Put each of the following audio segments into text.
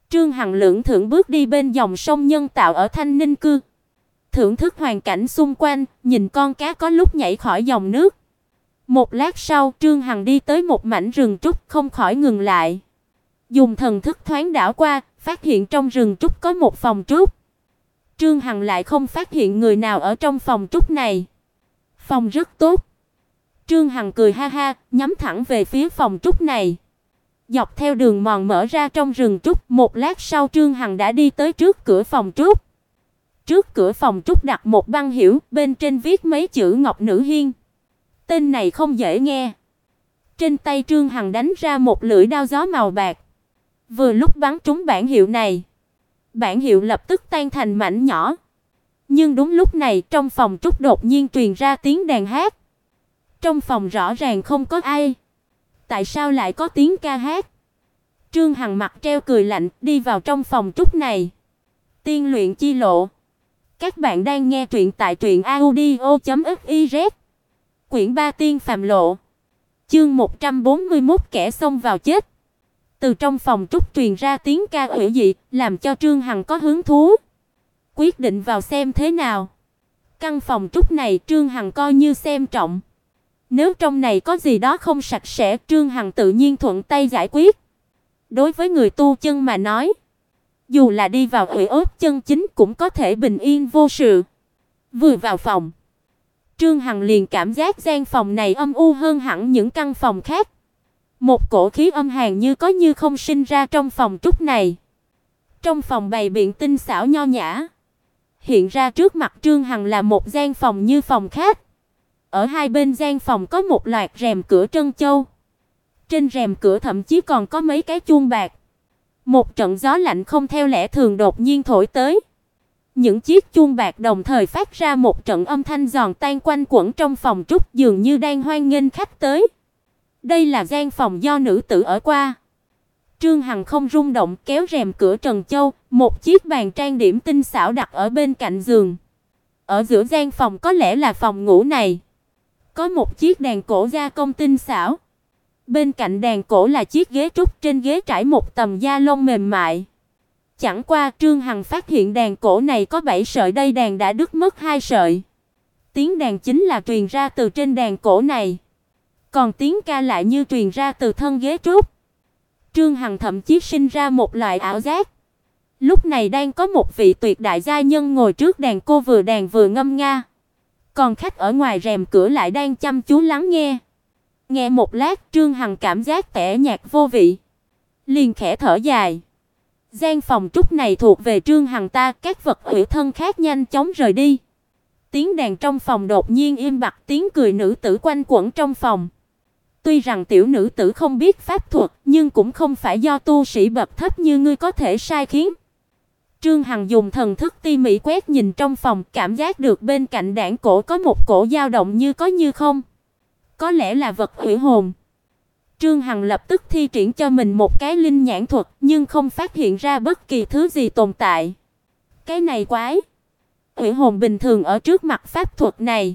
Trương Hằng lững thững bước đi bên dòng sông nhân tạo ở Thanh Ninh Cư, thưởng thức hoàn cảnh xung quanh, nhìn con cá có lúc nhảy khỏi dòng nước. Một lát sau, Trương Hằng đi tới một mảnh rừng trúc, không khỏi ngừng lại. Dùng thần thức thoáng đảo qua, phát hiện trong rừng trúc có một phòng trúc. Trương Hằng lại không phát hiện người nào ở trong phòng trúc này. Phòng rất tốt. Trương Hằng cười ha ha, nhắm thẳng về phía phòng trúc này. Dọc theo đường mòn mở ra trong rừng trúc, một lát sau Trương Hằng đã đi tới trước cửa phòng trúc. Trước cửa phòng trúc đặt một băng hiệu, bên trên viết mấy chữ Ngọc Nữ Hiên. Tên này không dễ nghe. Trên tay Trương Hằng đánh ra một lưỡi đao gió màu bạc. Vừa lúc bắn trúng bản hiệu này, bản hiệu lập tức tan thành mảnh nhỏ. Nhưng đúng lúc này, trong phòng trúc đột nhiên truyền ra tiếng đàn hát. Trong phòng rõ ràng không có ai. Tại sao lại có tiếng ca hát? Trương Hằng mặt treo cười lạnh, đi vào trong phòng trúc này. Tiên luyện chi lộ. Các bạn đang nghe truyện tại truyệnaudio.fiz. Quyển 3 Tiên phàm lộ. Chương 141 kẻ xông vào chết. Từ trong phòng trúc truyền ra tiếng ca ủy dị, làm cho Trương Hằng có hứng thú. Quyết định vào xem thế nào. Căn phòng trúc này Trương Hằng coi như xem trọng. Nếu trong này có gì đó không sạch sẽ, Trương Hằng tự nhiên thuận tay giải quyết. Đối với người tu chân mà nói, dù là đi vào uy ốt chân chính cũng có thể bình yên vô sự. Vừa vào phòng, Trương Hằng liền cảm giác gian phòng này âm u hơn hẳn những căn phòng khác. Một cổ khí âm hàn như có như không sinh ra trong phòng trúc này. Trong phòng bày biện tinh xảo nho nhã, hiện ra trước mặt Trương Hằng là một gian phòng như phòng khác. Ở hai bên gian phòng có một loạt rèm cửa trân châu. Trên rèm cửa thậm chí còn có mấy cái chuông bạc. Một trận gió lạnh không theo lẽ thường đột nhiên thổi tới. Những chiếc chuông bạc đồng thời phát ra một trận âm thanh giòn tan quanh quẩn trong phòng trúc, dường như đang hoan nghênh khách tới. Đây là gian phòng do nữ tử ở qua. Trương Hằng không rung động, kéo rèm cửa trần châu, một chiếc bàn trang điểm tinh xảo đặt ở bên cạnh giường. Ở giữa gian phòng có lẽ là phòng ngủ này. Có một chiếc đàn cổ gia công tinh xảo. Bên cạnh đàn cổ là chiếc ghế trúc, trên ghế trải một tầm da lông mềm mại. Chẳng qua Trương Hằng phát hiện đàn cổ này có 7 sợi dây đàn đã đứt mất 2 sợi. Tiếng đàn chính là truyền ra từ trên đàn cổ này, còn tiếng ca lại như truyền ra từ thân ghế trúc. Trương Hằng thậm chí sinh ra một loại ảo giác. Lúc này đang có một vị tuyệt đại gia nhân ngồi trước đàn, cô vừa đàn vừa ngâm nga. Còn khách ở ngoài rèm cửa lại đang chăm chú lắng nghe. Nghe một lát, Trương Hằng cảm giác tẻ nhạt vô vị, liền khẽ thở dài. Gian phòng trúc này thuộc về Trương Hằng ta, các vật hữu thân khác nhanh chóng rời đi. Tiếng đàn trong phòng đột nhiên im bặt, tiếng cười nữ tử quanh quẩn trong phòng. Tuy rằng tiểu nữ tử không biết pháp thuật, nhưng cũng không phải do tu sĩ bậc thấp như ngươi có thể sai khiến. Trương Hằng dùng thần thức tỉ mỉ quét nhìn trong phòng, cảm giác được bên cạnh đàn cổ có một cổ dao động như có như không. Có lẽ là vật hủy hồn. Trương Hằng lập tức thi triển cho mình một cái linh nhãn thuật, nhưng không phát hiện ra bất kỳ thứ gì tồn tại. Cái này quái. Hủy hồn bình thường ở trước mặt pháp thuật này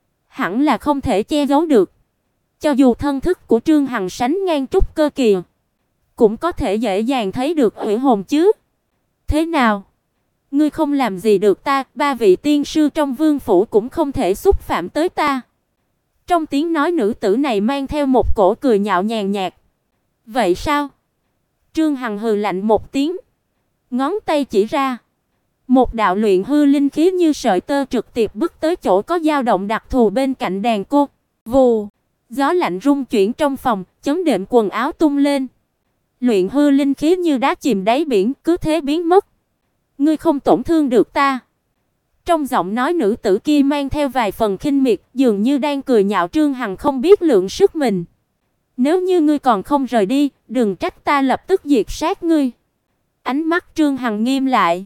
hẳn là không thể che giấu được. Cho dù thân thức của Trương Hằng sánh ngang trúc cơ kỳ, cũng có thể dễ dàng thấy được hủy hồn chứ. Thế nào? Ngươi không làm gì được ta, 3 vị tiên sư trong vương phủ cũng không thể xúc phạm tới ta. Trong tiếng nói nữ tử này mang theo một cổ cười nhạo nhàn nhạt. Vậy sao? Trương Hằng hừ lạnh một tiếng, ngón tay chỉ ra. Một đạo luyện hư linh khí như sợi tơ trực tiếp bước tới chỗ có dao động đặc thù bên cạnh đàn cô. Vù, gió lạnh rung chuyển trong phòng, chấn đệm quần áo tung lên. Luyện hư linh khí như đá chìm đáy biển, cứ thế biến mất. Ngươi không tổn thương được ta. Trong giọng nói nữ tử kia mang theo vài phần khinh miệt, dường như đang cười nhạo Trương Hằng không biết lượng sức mình. Nếu như ngươi còn không rời đi, đừng trách ta lập tức diệt sát ngươi. Ánh mắt Trương Hằng nghiêm lại.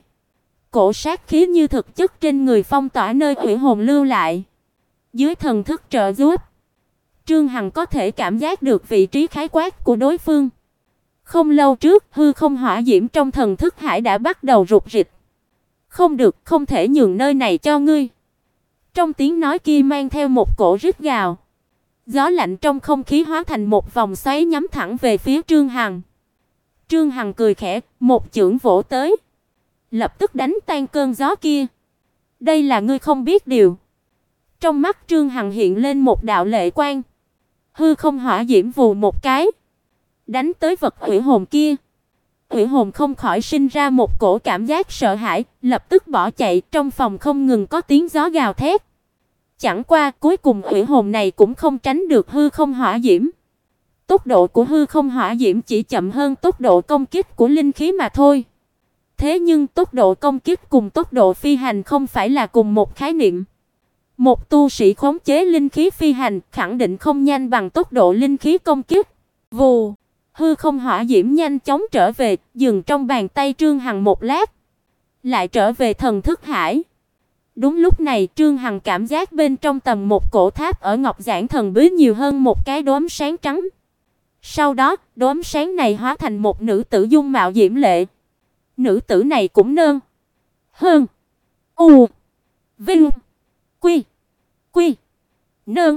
Cổ sát khí như thực chất trên người phong tỏa nơi hủy hồn lưu lại. Dưới thần thức trợ giúp, Trương Hằng có thể cảm giác được vị trí khái quát của đối phương. Không lâu trước, hư không hỏa diễm trong thần thức hải đã bắt đầu rục rịch. Không được, không thể nhường nơi này cho ngươi. Trong tiếng nói kia mang theo một cổ rít gào. Gió lạnh trong không khí hóa thành một vòng xoáy nhắm thẳng về phía Trương Hằng. Trương Hằng cười khẽ, một chưởng vỗ tới, lập tức đánh tan cơn gió kia. Đây là ngươi không biết điều. Trong mắt Trương Hằng hiện lên một đạo lệ quang. Hư không hỏa diễm vù một cái, đánh tới vật hủy hồn kia. Hủy hồn không khỏi sinh ra một cổ cảm giác sợ hãi, lập tức bỏ chạy, trong phòng không ngừng có tiếng gió gào thét. Chẳng qua cuối cùng hủy hồn này cũng không tránh được hư không hỏa diễm. Tốc độ của hư không hỏa diễm chỉ chậm hơn tốc độ công kích của linh khí mà thôi. Thế nhưng tốc độ công kích cùng tốc độ phi hành không phải là cùng một khái niệm. Một tu sĩ khống chế linh khí phi hành khẳng định không nhanh bằng tốc độ linh khí công kích. Vù, hư không hỏa diễm nhanh chóng trở về, dừng trong bàn tay Trương Hằng một lát, lại trở về thần thức hải. Đúng lúc này, Trương Hằng cảm giác bên trong tầm một cổ tháp ở Ngọc Giản Thần Bí nhiều hơn một cái đốm sáng trắng. Sau đó, đốm sáng này hóa thành một nữ tử dung mạo diễm lệ. Nữ tử này cũng nơn hơn u vinh quy quy nơn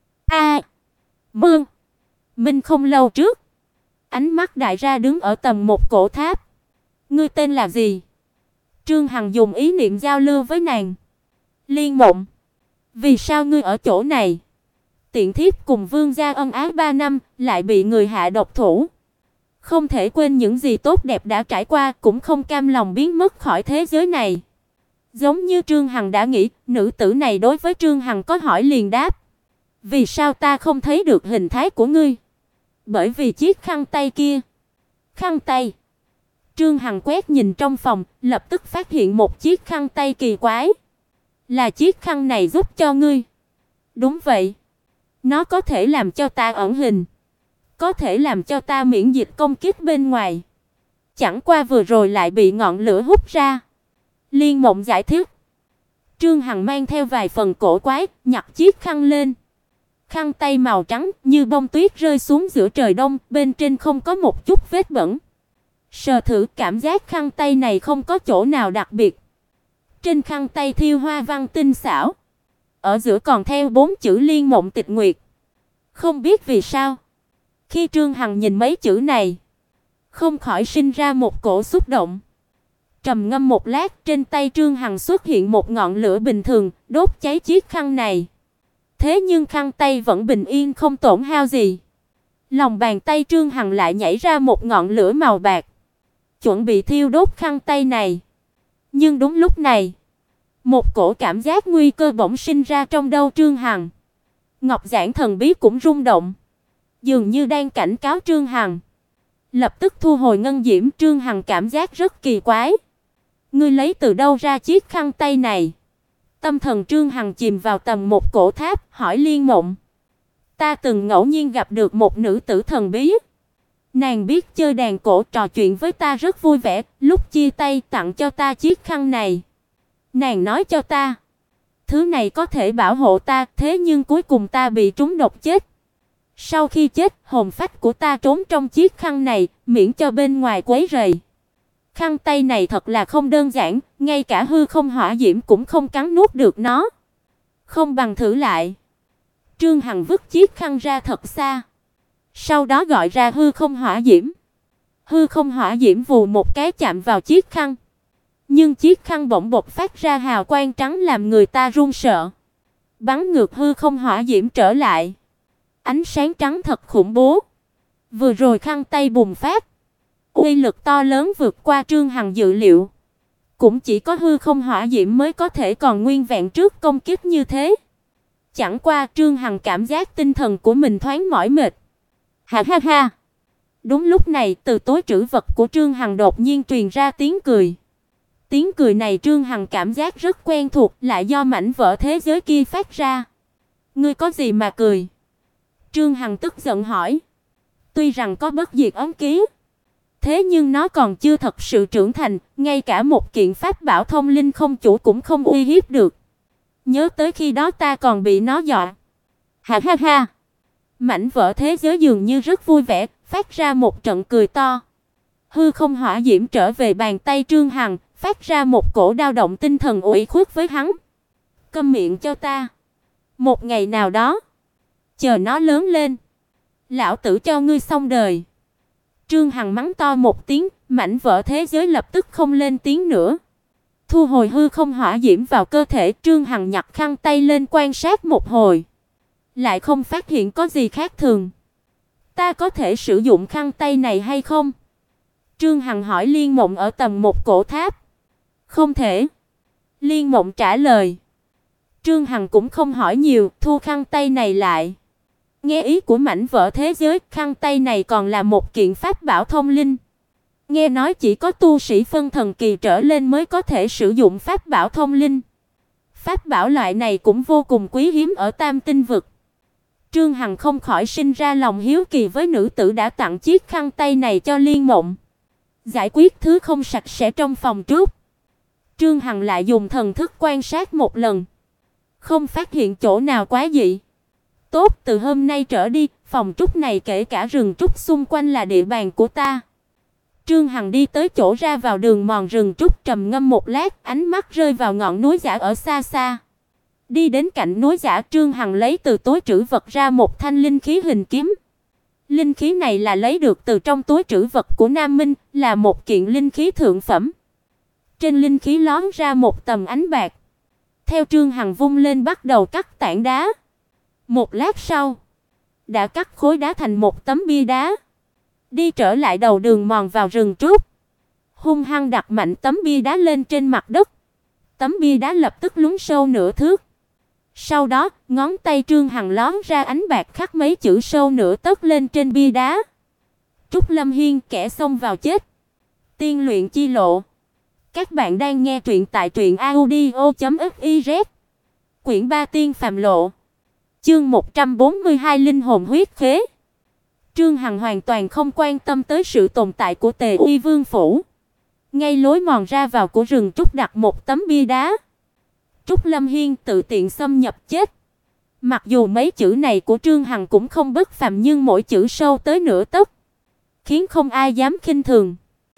a mương. Minh không lâu trước, ánh mắt đại ra đứng ở tầm một cổ tháp. Ngươi tên là gì? Trương Hằng dùng ý niệm giao lưu với nàng. Liên Mộng, vì sao ngươi ở chỗ này? Tiện thiếp cùng vương gia ân ái 3 năm, lại bị người hạ độc thủ. Không thể quên những gì tốt đẹp đã trải qua, cũng không cam lòng biến mất khỏi thế giới này. Giống như Trương Hằng đã nghĩ, nữ tử này đối với Trương Hằng có hỏi liền đáp. Vì sao ta không thấy được hình thái của ngươi? Bởi vì chiếc khăn tay kia. Khăn tay? Trương Hằng quét nhìn trong phòng, lập tức phát hiện một chiếc khăn tay kỳ quái. Là chiếc khăn này giúp cho ngươi? Đúng vậy. Nó có thể làm cho ta ẩn hình, có thể làm cho ta miễn dịch công kích bên ngoài. Chẳng qua vừa rồi lại bị ngọn lửa hút ra. Liên Mộng giải thích. Trương Hằng mang theo vài phần cổ quái, nhặt chiếc khăn lên. Khăn tay màu trắng như bông tuyết rơi xuống giữa trời đông, bên trên không có một chút vết bẩn. Sờ thử cảm giác khăn tay này không có chỗ nào đặc biệt. Trên khăn tay thêu hoa văn tinh xảo, ở giữa còn theo 4 chữ Liên Mộng Tịch Nguyệt. Không biết vì sao, khi Trương Hằng nhìn mấy chữ này, không khỏi sinh ra một cổ xúc động. Trầm ngâm một lát, trên tay Trương Hằng xuất hiện một ngọn lửa bình thường, đốt cháy chiếc khăn này. Thế nhưng khăn tay vẫn bình yên không tổn hao gì. Lòng bàn tay Trương Hằng lại nhảy ra một ngọn lửa màu bạc, chuẩn bị thiêu đốt khăn tay này. Nhưng đúng lúc này, một cổ cảm giác nguy cơ bỗng sinh ra trong đầu Trương Hằng. Ngọc Giản Thần Bí cũng rung động, dường như đang cảnh cáo Trương Hằng. Lập tức thu hồi ngân diễm. Trương Hằng cảm giác rất kỳ quái. Ngươi lấy từ đâu ra chiếc khăn tay này? Tâm thần Trương Hằng chìm vào tầm một cổ tháp, hỏi Liên Mộng. Ta từng ngẫu nhiên gặp được một nữ tử thần bí. Nàng biết chơi đàn cổ, trò chuyện với ta rất vui vẻ, lúc chia tay tặng cho ta chiếc khăn này. Nàng nói cho ta, thứ này có thể bảo hộ ta, thế nhưng cuối cùng ta bị trúng độc chết. Sau khi chết, hồn phách của ta trốn trong chiếc khăn này, miễn cho bên ngoài quấy rầy. Khăn tay này thật là không đơn giản, ngay cả hư không hỏa diễm cũng không cắn nuốt được nó. Không bằng thử lại. Trương Hằng vứt chiếc khăn ra thật xa, sau đó gọi ra hư không hỏa diễm. Hư không hỏa diễm vù một cái chạm vào chiếc khăn, nhưng chiếc khăn bỗng bộc phát ra hào quang trắng làm người ta run sợ. Bắn ngược hư không hỏa diễm trở lại. Ánh sáng trắng thật khủng bố. Vừa rồi khăn tay bùng phát, uy lực to lớn vượt qua Trương Hằng dự liệu. Cũng chỉ có hư không hỏa diễm mới có thể còn nguyên vẹn trước công kích như thế. Chẳng qua Trương Hằng cảm giác tinh thần của mình thoáng mỏi mệt. Ha ha ha. Đúng lúc này, từ túi trữ vật của Trương Hằng đột nhiên truyền ra tiếng cười. Tiếng cười này Trương Hằng cảm giác rất quen thuộc, lại do mảnh vỡ thế giới kia phát ra. Ngươi có gì mà cười? Trương Hằng tức giận hỏi. Tuy rằng có bất diệt ấn ký, thế nhưng nó còn chưa thật sự trưởng thành, ngay cả một kiện pháp bảo thông linh không chủ cũng không uy hiếp được. Nhớ tới khi đó ta còn bị nó dọa. Ha ha ha. Mảnh vỡ thế giới dường như rất vui vẻ, phát ra một trận cười to. Hư không hỏa diễm trở về bàn tay Trương Hằng, phát ra một cổ dao động tinh thần ủy khuất với hắn. Câm miệng cho ta. Một ngày nào đó, chờ nó lớn lên, lão tử cho ngươi xong đời. Trương Hằng mắng to một tiếng, mảnh vỡ thế giới lập tức không lên tiếng nữa. Thu hồi hư không hỏa diễm vào cơ thể, Trương Hằng nhặt khăn tay lên quan sát một hồi, lại không phát hiện có gì khác thường. Ta có thể sử dụng khăn tay này hay không? Trương Hằng hỏi Liên Mộng ở tầng một cổ tháp. Không thể. Liên Mộng trả lời. Trương Hằng cũng không hỏi nhiều, thu khăn tay này lại. Nghe ý của mảnh vỡ thế giới, khăn tay này còn là một kiện pháp bảo thông linh. Nghe nói chỉ có tu sĩ phân thần kỳ trở lên mới có thể sử dụng pháp bảo thông linh. Pháp bảo loại này cũng vô cùng quý hiếm ở Tam Tinh vực. Trương Hằng không khỏi sinh ra lòng hiếu kỳ với nữ tử đã tặng chiếc khăn tay này cho Liên Mộng. Giải quyết thứ không sạch sẽ trong phòng trúc. Trương Hằng lại dùng thần thức quan sát một lần, không phát hiện chỗ nào quá dị. Tốt, từ hôm nay trở đi, phòng trúc này kể cả rừng trúc xung quanh là địa bàn của ta. Trương Hằng đi tới chỗ ra vào đường mòn rừng trúc, trầm ngâm một lát, ánh mắt rơi vào ngọn núi giả ở xa xa. Đi đến cạnh núi giả, Trương Hằng lấy từ túi trữ vật ra một thanh linh khí hình kiếm. Linh khí này là lấy được từ trong túi trữ vật của Nam Minh, là một kiện linh khí thượng phẩm. Trên linh khí lóe ra một tầng ánh bạc. Theo Trương Hằng vung lên bắt đầu cắt tảng đá. Một lát sau, đã cắt khối đá thành một tấm bia đá. Đi trở lại đầu đường mòn vào rừng trúc, hung hăng đặt mạnh tấm bia đá lên trên mặt đất. Tấm bia đá lập tức lún sâu nửa thước. Sau đó, ngón tay Trương Hằng lóe ra ánh bạc khắc mấy chữ sâu nửa tấc lên trên bia đá. Trúc Lâm Hiên, kẻ xông vào chết. Tiên luyện chi lộ. Các bạn đang nghe truyện tại truyệnaudio.fiz. Quyển 3 Tiên phàm lộ. Chương 142 Linh hồn huyết khế. Trương Hằng hoàn toàn không quan tâm tới sự tồn tại của Tề Uy Vương phủ. Ngay lối mòn ra vào của rừng trúc đặt một tấm bia đá. Trúc Lâm Hiên tự tiện xâm nhập chết. Mặc dù mấy chữ này của Trương Hằng cũng không bất phàm, nhưng mỗi chữ sâu tới nửa tấc, khiến không ai dám khinh thường.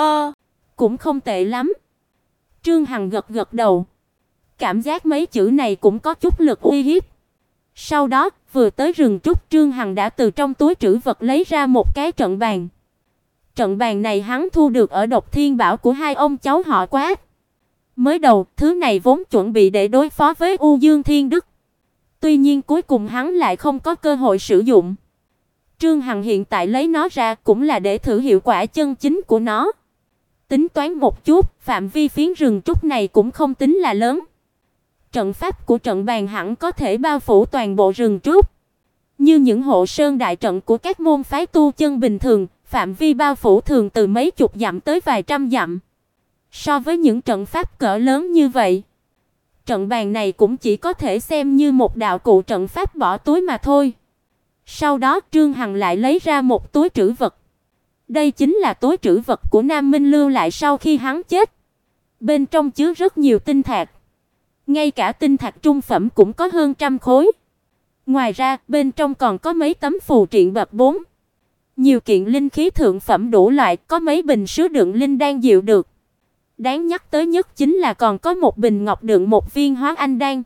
Cũng không tệ lắm. Trương Hằng gật gật đầu. Cảm giác mấy chữ này cũng có chút lực uy hiếp. Sau đó, vừa tới rừng trúc, Trương Hằng đã từ trong túi trữ vật lấy ra một cái trận bàn. Trận bàn này hắn thu được ở Độc Thiên Bảo của hai ông cháu họ Quát. Mới đầu, thứ này vốn chuẩn bị để đối phó với U Dương Thiên Đức. Tuy nhiên cuối cùng hắn lại không có cơ hội sử dụng. Trương Hằng hiện tại lấy nó ra cũng là để thử hiệu quả chân chính của nó. Tính toán một chút, phạm vi phiến rừng trúc này cũng không tính là lớn. Trận pháp của trận bàn hẳn có thể bao phủ toàn bộ rừng trúc. Như những hộ sơn đại trận của các môn phái tu chân bình thường, phạm vi bao phủ thường từ mấy chục dặm tới vài trăm dặm. So với những trận pháp cỡ lớn như vậy, trận bàn này cũng chỉ có thể xem như một đạo cụ trận pháp bỏ túi mà thôi. Sau đó Trương Hằng lại lấy ra một túi trữ vật. Đây chính là túi trữ vật của Nam Minh lưu lại sau khi hắn chết. Bên trong chứa rất nhiều tinh thạch. Ngay cả tinh thạch trung phẩm cũng có hơn 100 khối. Ngoài ra, bên trong còn có mấy tấm phù triện bậc 4. Nhiều kiện linh khí thượng phẩm đủ loại, có mấy bình sứ đựng linh đan dịu được. Đáng nhắc tới nhất chính là còn có một bình ngọc đựng một viên hóa anh đan.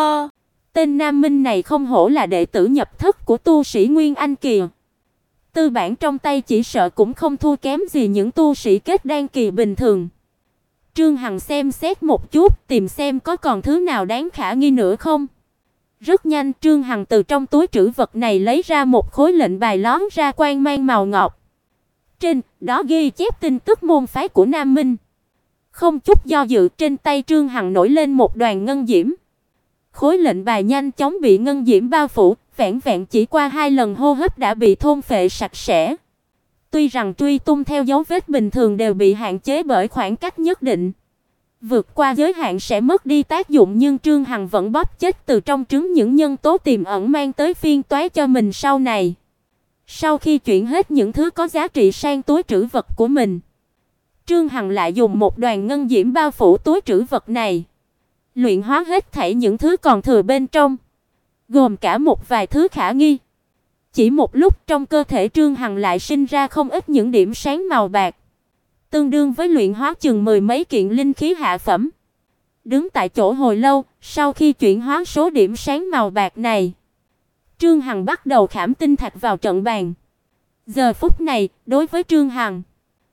Tên Nam Minh này không hổ là đệ tử nhập thất của tu sĩ Nguyên Anh kỳ. Tư bản trong tay chỉ sợ cũng không thua kém gì những tu sĩ kết đan kỳ bình thường. Trương Hằng xem xét một chút, tìm xem có còn thứ nào đáng khả nghi nữa không. Rất nhanh, Trương Hằng từ trong túi trữ vật này lấy ra một khối lệnh bài lóe ra quang mang màu ngọc. Trên đó ghi chép tin tức môn phái của Nam Minh. Không chút do dự, trên tay Trương Hằng nổi lên một đoàn ngân diễm. Khối lệnh bài nhanh chóng bị ngân diễm bao phủ, vẹn vẹn chỉ qua 2 lần hô hấp đã bị thôn phệ sạch sẽ. Tuy rằng truy tung theo dấu vết bình thường đều bị hạn chế bởi khoảng cách nhất định, vượt qua giới hạn sẽ mất đi tác dụng, nhưng Trương Hằng vẫn bóp chết từ trong trứng những nhân tố tiềm ẩn mang tới phiên toái cho mình sau này. Sau khi chuyển hết những thứ có giá trị sang túi trữ vật của mình, Trương Hằng lại dùng một đoàn ngân diễm bao phủ túi trữ vật này, luyện hóa hết thảy những thứ còn thừa bên trong, gồm cả một vài thứ khả nghi. Chỉ một lúc, trong cơ thể Trương Hằng lại sinh ra không ít những điểm sáng màu bạc, tương đương với luyện hóa chừng 10 mấy kiện linh khí hạ phẩm. Đứng tại chỗ hồi lâu, sau khi chuyển hóa số điểm sáng màu bạc này, Trương Hằng bắt đầu khảm tinh thạch vào trận bàn. Giờ phút này, đối với Trương Hằng,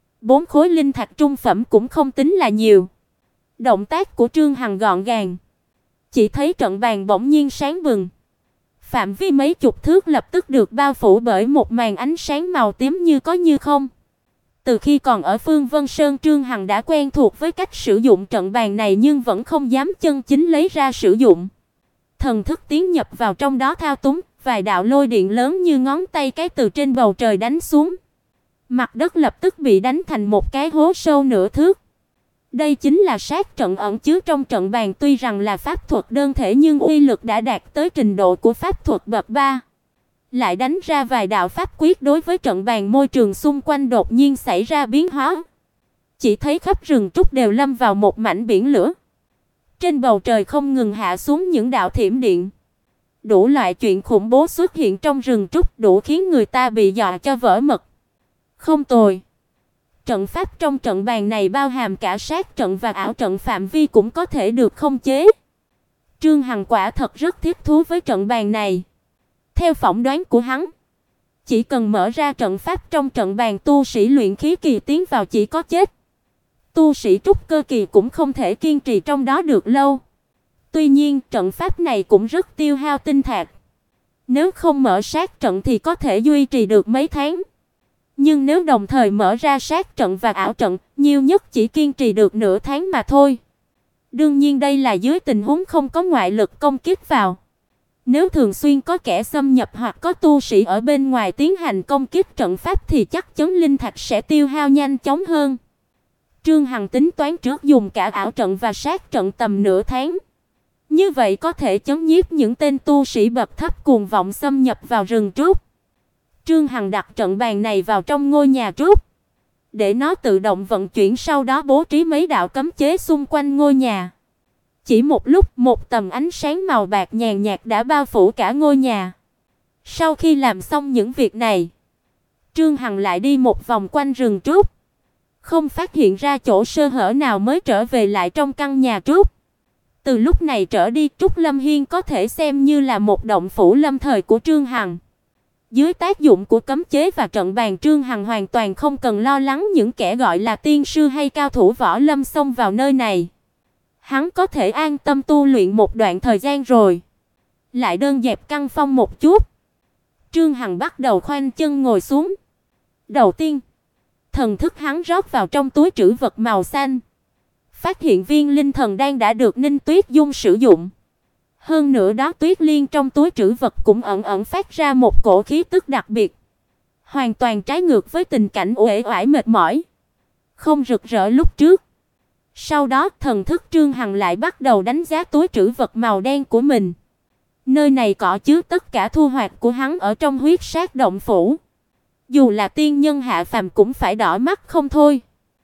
4 khối linh thạch trung phẩm cũng không tính là nhiều. Động tác của Trương Hằng gọn gàng, chỉ thấy trận bàn bỗng nhiên sáng bừng. Phạm vi mấy chục thước lập tức được bao phủ bởi một màn ánh sáng màu tím như có như không. Từ khi còn ở Phương Vân Sơn, Trương Hằng đã quen thuộc với cách sử dụng trận bàn này nhưng vẫn không dám chân chính lấy ra sử dụng. Thần thức tiến nhập vào trong đó thao túng, vài đạo lôi điện lớn như ngón tay cái từ trên bầu trời đánh xuống. Mặt đất lập tức bị đánh thành một cái hố sâu nửa thước. Đây chính là sát trận ẩn chứa trong trận bàn, tuy rằng là pháp thuật đơn thể nhưng uy lực đã đạt tới trình độ của pháp thuật bậc 3. Lại đánh ra vài đạo pháp quyết đối với trận bàn, môi trường xung quanh đột nhiên xảy ra biến hóa. Chỉ thấy khắp rừng trúc đều lâm vào một mảnh biển lửa. Trên bầu trời không ngừng hạ xuống những đạo thiểm điện. Đủ loại chuyện khủng bố xuất hiện trong rừng trúc, đủ khiến người ta bị dọa cho vỡ mật. Không tồi. Trận pháp trong trận bàn này bao hàm cả sát trận và ảo trận, phạm vi cũng có thể được khống chế. Trương Hằng quả thật rất thích thú với trận bàn này. Theo phỏng đoán của hắn, chỉ cần mở ra trận pháp trong trận bàn, tu sĩ luyện khí kỳ tiến vào chỉ có chết. Tu sĩ trúc cơ kỳ cũng không thể kiên trì trong đó được lâu. Tuy nhiên, trận pháp này cũng rất tiêu hao tinh thạch. Nếu không mở sát trận thì có thể duy trì được mấy tháng. Nhưng nếu đồng thời mở ra sát trận và ảo trận, nhiều nhất chỉ kiên trì được nửa tháng mà thôi. Đương nhiên đây là dưới tình huống không có ngoại lực công kích vào. Nếu thường xuyên có kẻ xâm nhập hoặc có tu sĩ ở bên ngoài tiến hành công kích trận pháp thì chắc chắn linh thạch sẽ tiêu hao nhanh chóng hơn. Trương Hằng tính toán trước dùng cả ảo trận và sát trận tầm nửa tháng. Như vậy có thể chấn nhiếp những tên tu sĩ bậc thấp cuồng vọng xâm nhập vào rừng trúc. Trương Hằng đặt trận bàn này vào trong ngôi nhà trúc, để nó tự động vận chuyển, sau đó bố trí mấy đạo cấm chế xung quanh ngôi nhà. Chỉ một lúc, một tầm ánh sáng màu bạc nhàn nhạt đã bao phủ cả ngôi nhà. Sau khi làm xong những việc này, Trương Hằng lại đi một vòng quanh rừng trúc, không phát hiện ra chỗ sơ hở nào mới trở về lại trong căn nhà trúc. Từ lúc này trở đi, Trúc Lâm Hiên có thể xem như là một động phủ lâm thời của Trương Hằng. Dưới tác dụng của cấm chế và trận bàn, Trương Hằng hoàn toàn không cần lo lắng những kẻ gọi là tiên sư hay cao thủ võ lâm xông vào nơi này. Hắn có thể an tâm tu luyện một đoạn thời gian rồi lại đơn dẹp căn phong một chút. Trương Hằng bắt đầu khoanh chân ngồi xuống. Đầu tiên, thần thức hắn rót vào trong túi trữ vật màu xanh, phát hiện viên linh thần đan đã được Ninh Tuyết Dung sử dụng. Hơn nữa đó, tuyết liên trong túi trữ vật cũng ẩn ẩn phát ra một cổ khí tức đặc biệt, hoàn toàn trái ngược với tình cảnh uể oải mệt mỏi, không rực rỡ lúc trước. Sau đó, thần thức Trương Hằng lại bắt đầu đánh giá túi trữ vật màu đen của mình. Nơi này có chứa tất cả thu hoạch của hắn ở trong huyết sát động phủ. Dù là tiên nhân hạ phàm cũng phải đỏ mắt không thôi.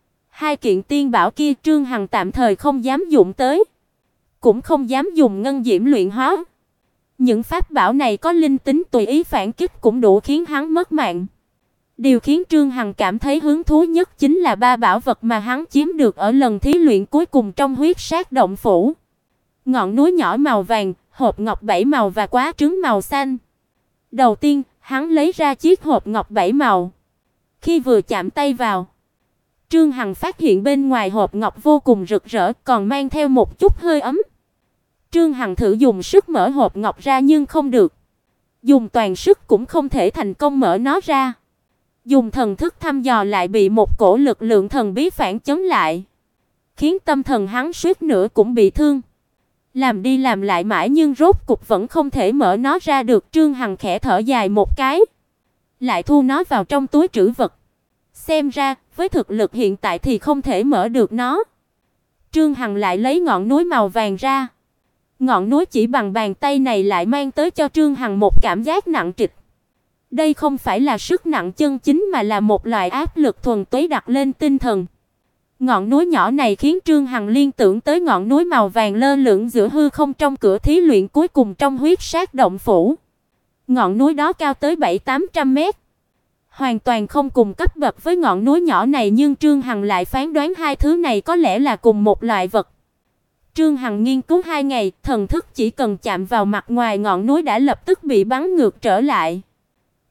2 kiện tiên bảo kia Trương Hằng tạm thời không dám dụng tới, cũng không dám dùng ngân diễm luyện hóa. Những pháp bảo này có linh tính tùy ý phản kích cũng đủ khiến hắn mất mạng. Điều khiến Trương Hằng cảm thấy hứng thú nhất chính là 3 bảo vật mà hắn chiếm được ở lần thí luyện cuối cùng trong huyết sát động phủ. Ngọn núi nhỏ màu vàng, hộp ngọc 7 màu và quá trứng màu xanh. Đầu tiên, hắn lấy ra chiếc hộp ngọc 7 màu. Khi vừa chạm tay vào, Trương Hằng phát hiện bên ngoài hộp ngọc vô cùng rực rỡ, còn mang theo một chút hơi ấm. Trương Hằng thử dùng sức mở hộp ngọc ra nhưng không được. Dùng toàn sức cũng không thể thành công mở nó ra. Dùng thần thức thăm dò lại bị một cổ lực lượng thần bí phản chấn lại, khiến tâm thần hắn suýt nữa cũng bị thương. Làm đi làm lại mãi nhưng rốt cục vẫn không thể mở nó ra được. Trương Hằng khẽ thở dài một cái, lại thu nó vào trong túi trữ vật. Xem ra, với thực lực hiện tại thì không thể mở được nó. Trương Hằng lại lấy ngọn núi màu vàng ra. Ngọn núi chỉ bằng bàn tay này lại mang tới cho Trương Hằng một cảm giác nặng trịch. Đây không phải là sức nặng chân chính mà là một loại áp lực thuần túy đặt lên tinh thần. Ngọn núi nhỏ này khiến Trương Hằng liên tưởng tới ngọn núi màu vàng lơ lửng giữa hư không trong cửa thí luyện cuối cùng trong huyết sát động phủ. Ngọn núi đó cao tới 700-800 mét, hoàn toàn không cùng cấp bậc với ngọn núi nhỏ này, nhưng Trương Hằng lại phán đoán hai thứ này có lẽ là cùng một loại vật. Trương Hằng nghiên cứu 2 ngày, thần thức chỉ cần chạm vào mặt ngoài ngọn núi đã lập tức bị bắn ngược trở lại.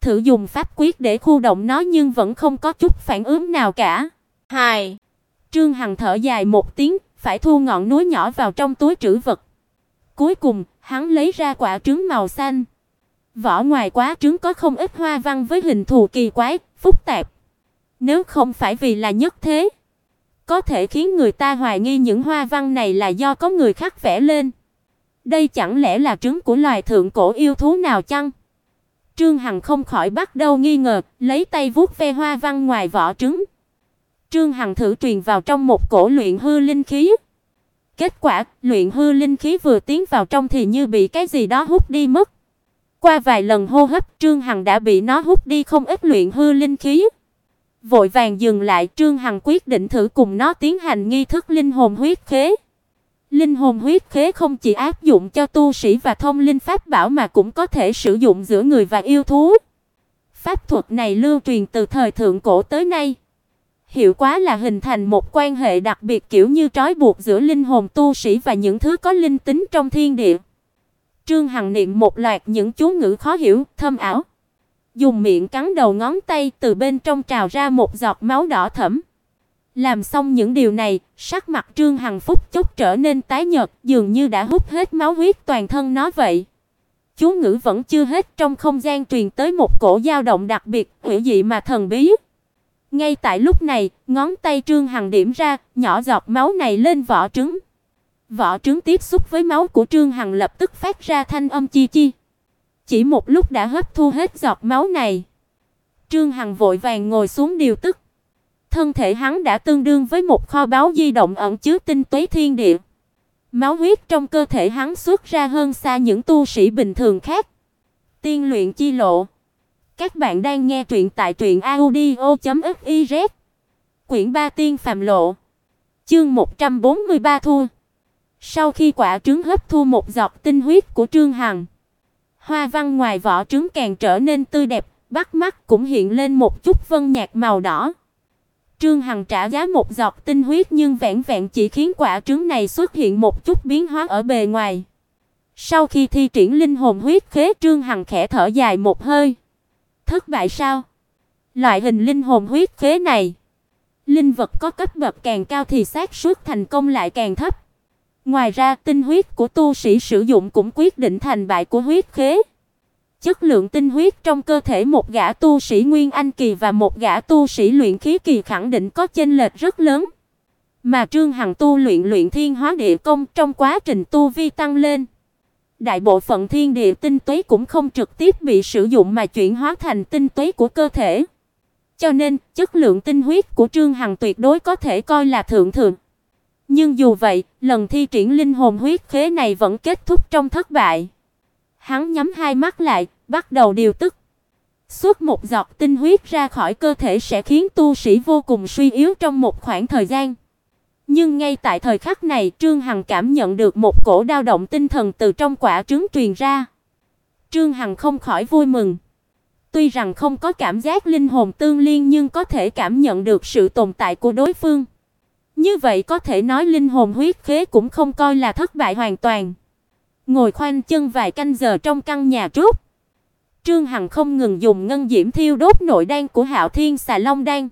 thử dùng pháp quyết để khu động nó nhưng vẫn không có chút phản ứng nào cả. Hài. Trương Hằng thở dài một tiếng, phải thu ngọn núi nhỏ vào trong túi trữ vật. Cuối cùng, hắn lấy ra quả trứng màu xanh. Vỏ ngoài quả trứng có không ít hoa văn với hình thù kỳ quái, phức tạp. Nếu không phải vì là nhất thế, có thể khiến người ta hoài nghi những hoa văn này là do có người khác vẽ lên. Đây chẳng lẽ là trứng của loài thượng cổ yêu thú nào chăng? Trương Hằng không khỏi bắt đầu nghi ngờ, lấy tay vuốt ve hoa văn ngoài vỏ trứng. Trương Hằng thử truyền vào trong một cổ luyện hư linh khí. Kết quả, luyện hư linh khí vừa tiến vào trong thì như bị cái gì đó hút đi mất. Qua vài lần hô hấp, Trương Hằng đã bị nó hút đi không ít luyện hư linh khí. Vội vàng dừng lại, Trương Hằng quyết định thử cùng nó tiến hành nghi thức linh hồn huyết khế. Linh hồn huyết khế không chỉ áp dụng cho tu sĩ và thông linh pháp bảo mà cũng có thể sử dụng giữa người và yêu thú. Pháp thuật này lưu truyền từ thời thượng cổ tới nay. Hiệu quả là hình thành một quan hệ đặc biệt kiểu như trói buộc giữa linh hồn tu sĩ và những thứ có linh tính trong thiên địa. Trương Hằng niệm một loạt những chú ngữ khó hiểu, thâm ảo. Dùng miệng cắn đầu ngón tay, từ bên trong trào ra một giọt máu đỏ thẫm. Làm xong những điều này, sắc mặt Trương Hằng phút chốc trở nên tái nhợt, dường như đã hút hết máu huyết toàn thân nó vậy. Chú ngữ vẫn chưa hết, trong không gian truyền tới một cổ dao động đặc biệt, hữu dị mà thần bí. Ngay tại lúc này, ngón tay Trương Hằng điểm ra, nhỏ giọt máu này lên vỏ trứng. Vỏ trứng tiếp xúc với máu của Trương Hằng lập tức phát ra thanh âm chi chi. Chỉ một lúc đã hấp thu hết giọt máu này. Trương Hằng vội vàng ngồi xuống điều tức. Thân thể hắn đã tương đương với một kho báu di động ẩn chứa tinh túy thiên địa. Máu huyết trong cơ thể hắn xuất ra hơn xa những tu sĩ bình thường khác. Tiên luyện chi lộ. Các bạn đang nghe truyện tại truyệnaudio.fiz. Quyển 3 Tiên phàm lộ. Chương 143 thua. Sau khi quả trứng hấp thu một giọt tinh huyết của Trương Hằng, hoa văn ngoài vỏ trứng càng trở nên tươi đẹp, bắt mắt cũng hiện lên một chút vân nhạt màu đỏ. Trương Hằng trả giá một giọt tinh huyết nhưng vẹn vẹn chỉ khiến quả trứng này xuất hiện một chút biến hóa ở bề ngoài. Sau khi thi triển linh hồn huyết khế, Trương Hằng khẽ thở dài một hơi. Thất bại sao? Loại hình linh hồn huyết khế này, linh vật có cấp bậc càng cao thì xác suất thành công lại càng thấp. Ngoài ra, tinh huyết của tu sĩ sử dụng cũng quyết định thành bại của huyết khế. Chất lượng tinh huyết trong cơ thể một gã tu sĩ Nguyên Anh kỳ và một gã tu sĩ luyện khí kỳ khẳng định có chênh lệch rất lớn. Mà Trương Hằng tu luyện luyện thiên hóa địa công, trong quá trình tu vi tăng lên, đại bộ phận thiên địa tinh túy cũng không trực tiếp bị sử dụng mà chuyển hóa thành tinh túy của cơ thể. Cho nên, chất lượng tinh huyết của Trương Hằng tuyệt đối có thể coi là thượng thượng. Nhưng dù vậy, lần thi triển linh hồn huyết khế này vẫn kết thúc trong thất bại. Hắn nhắm hai mắt lại, bắt đầu điều tức. Xuất một giọt tinh huyết ra khỏi cơ thể sẽ khiến tu sĩ vô cùng suy yếu trong một khoảng thời gian. Nhưng ngay tại thời khắc này, Trương Hằng cảm nhận được một cổ dao động tinh thần từ trong quả trứng truyền ra. Trương Hằng không khỏi vui mừng. Tuy rằng không có cảm giác linh hồn tương liên nhưng có thể cảm nhận được sự tồn tại của đối phương. Như vậy có thể nói linh hồn huyết khế cũng không coi là thất bại hoàn toàn. Ngồi khoanh chân vài canh giờ trong căn nhà trúc, Trương Hằng không ngừng dùng ngân diễm thiêu đốt nội đan của Hạo Thiên Xà Long đan.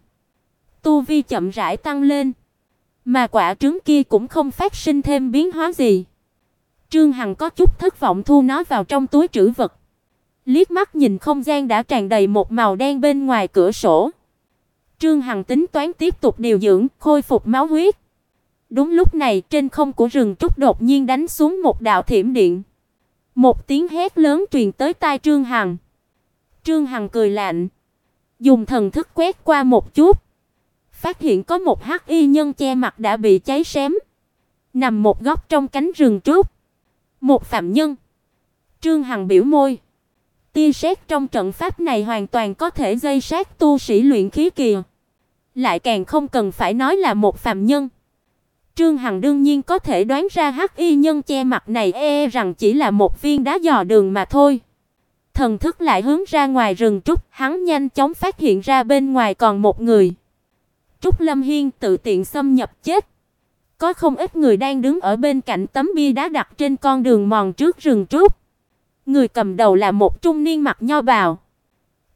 Tu vi chậm rãi tăng lên, mà quả trứng kia cũng không phát sinh thêm biến hóa gì. Trương Hằng có chút thất vọng thu nó vào trong túi trữ vật. Liếc mắt nhìn không gian đã tràn đầy một màu đen bên ngoài cửa sổ. Trương Hằng tính toán tiếp tục điều dưỡng, khôi phục máu huyết. Đúng lúc này, trên không của rừng trúc đột nhiên đánh xuống một đạo thiểm điện. Một tiếng hét lớn truyền tới tai Trương Hằng. Trương Hằng cười lạnh, dùng thần thức quét qua một chút, phát hiện có một hắc y nhân che mặt đã bị cháy xém, nằm một góc trong cánh rừng trúc. Một phạm nhân. Trương Hằng biểu môi. Tia sét trong trận pháp này hoàn toàn có thể dây sát tu sĩ luyện khí kỳ, lại càng không cần phải nói là một phàm nhân. Trương Hằng đương nhiên có thể đoán ra hắc y nhân che mặt này rằng chỉ là một viên đá dò đường mà thôi. Thần thức lại hướng ra ngoài rừng trúc, hắn nhanh chóng phát hiện ra bên ngoài còn một người. Trúc Lâm Hiên tự tiện xâm nhập chết. Có không ít người đang đứng ở bên cạnh tấm bia đá đặt trên con đường mòn trước rừng trúc. Người cầm đầu là một trung niên mặc nho bào.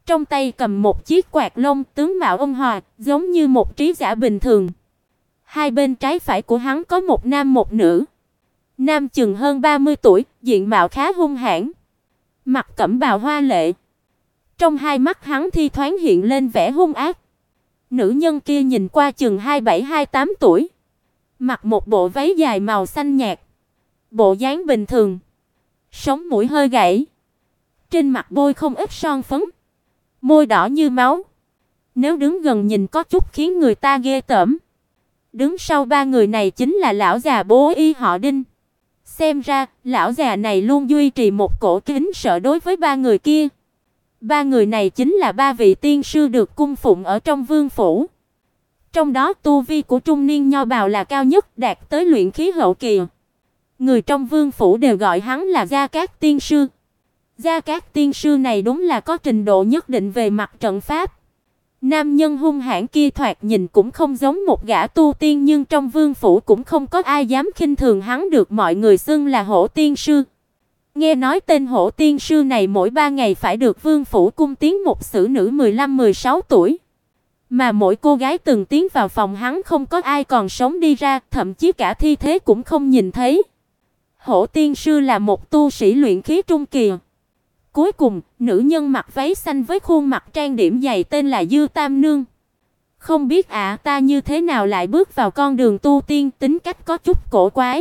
trong tay cầm một chiếc quạt lông, tướng mạo ôn hòa, giống như một trí giả bình thường. Hai bên trái phải của hắn có một nam một nữ. Nam chừng hơn 30 tuổi, diện mạo khá hung hãn, mặc cẩm bào hoa lệ. Trong hai mắt hắn thi thoáng hiện lên vẻ hung ác. Nữ nhân kia nhìn qua chừng 27-28 tuổi, mặc một bộ váy dài màu xanh nhạt, bộ dáng bình thường, sống mũi hơi gãy, trên mặt bôi không ít son phấn, môi đỏ như máu. Nếu đứng gần nhìn có chút khiến người ta ghê tởm. Đứng sau ba người này chính là lão già Bố Y họ Đinh. Xem ra, lão già này luôn duy trì một cổ kính sợ đối với ba người kia. Ba người này chính là ba vị tiên sư được cung phụng ở trong vương phủ. Trong đó tu vi của trung niên nho bào là cao nhất, đạt tới luyện khí hậu kỳ. Người trong vương phủ đều gọi hắn là Gia Cát tiên sư. Gia Cát tiên sư này đúng là có trình độ nhất định về mặt trận pháp. Nam nhân hung hãn kia thoạt nhìn cũng không giống một gã tu tiên, nhưng trong vương phủ cũng không có ai dám khinh thường hắn, được mọi người xưng là Hổ tiên sư. Nghe nói tên Hổ tiên sư này mỗi 3 ngày phải được vương phủ cung tiến một xử nữ 15-16 tuổi. Mà mỗi cô gái từng tiến vào phòng hắn không có ai còn sống đi ra, thậm chí cả thi thế cũng không nhìn thấy. Hổ tiên sư là một tu sĩ luyện khí trung kỳ. Cuối cùng, nữ nhân mặc váy xanh với khuôn mặt trang điểm dày tên là Dư Tam Nương. Không biết ta như thế nào lại bước vào con đường tu tiên, tính cách có chút cổ quái.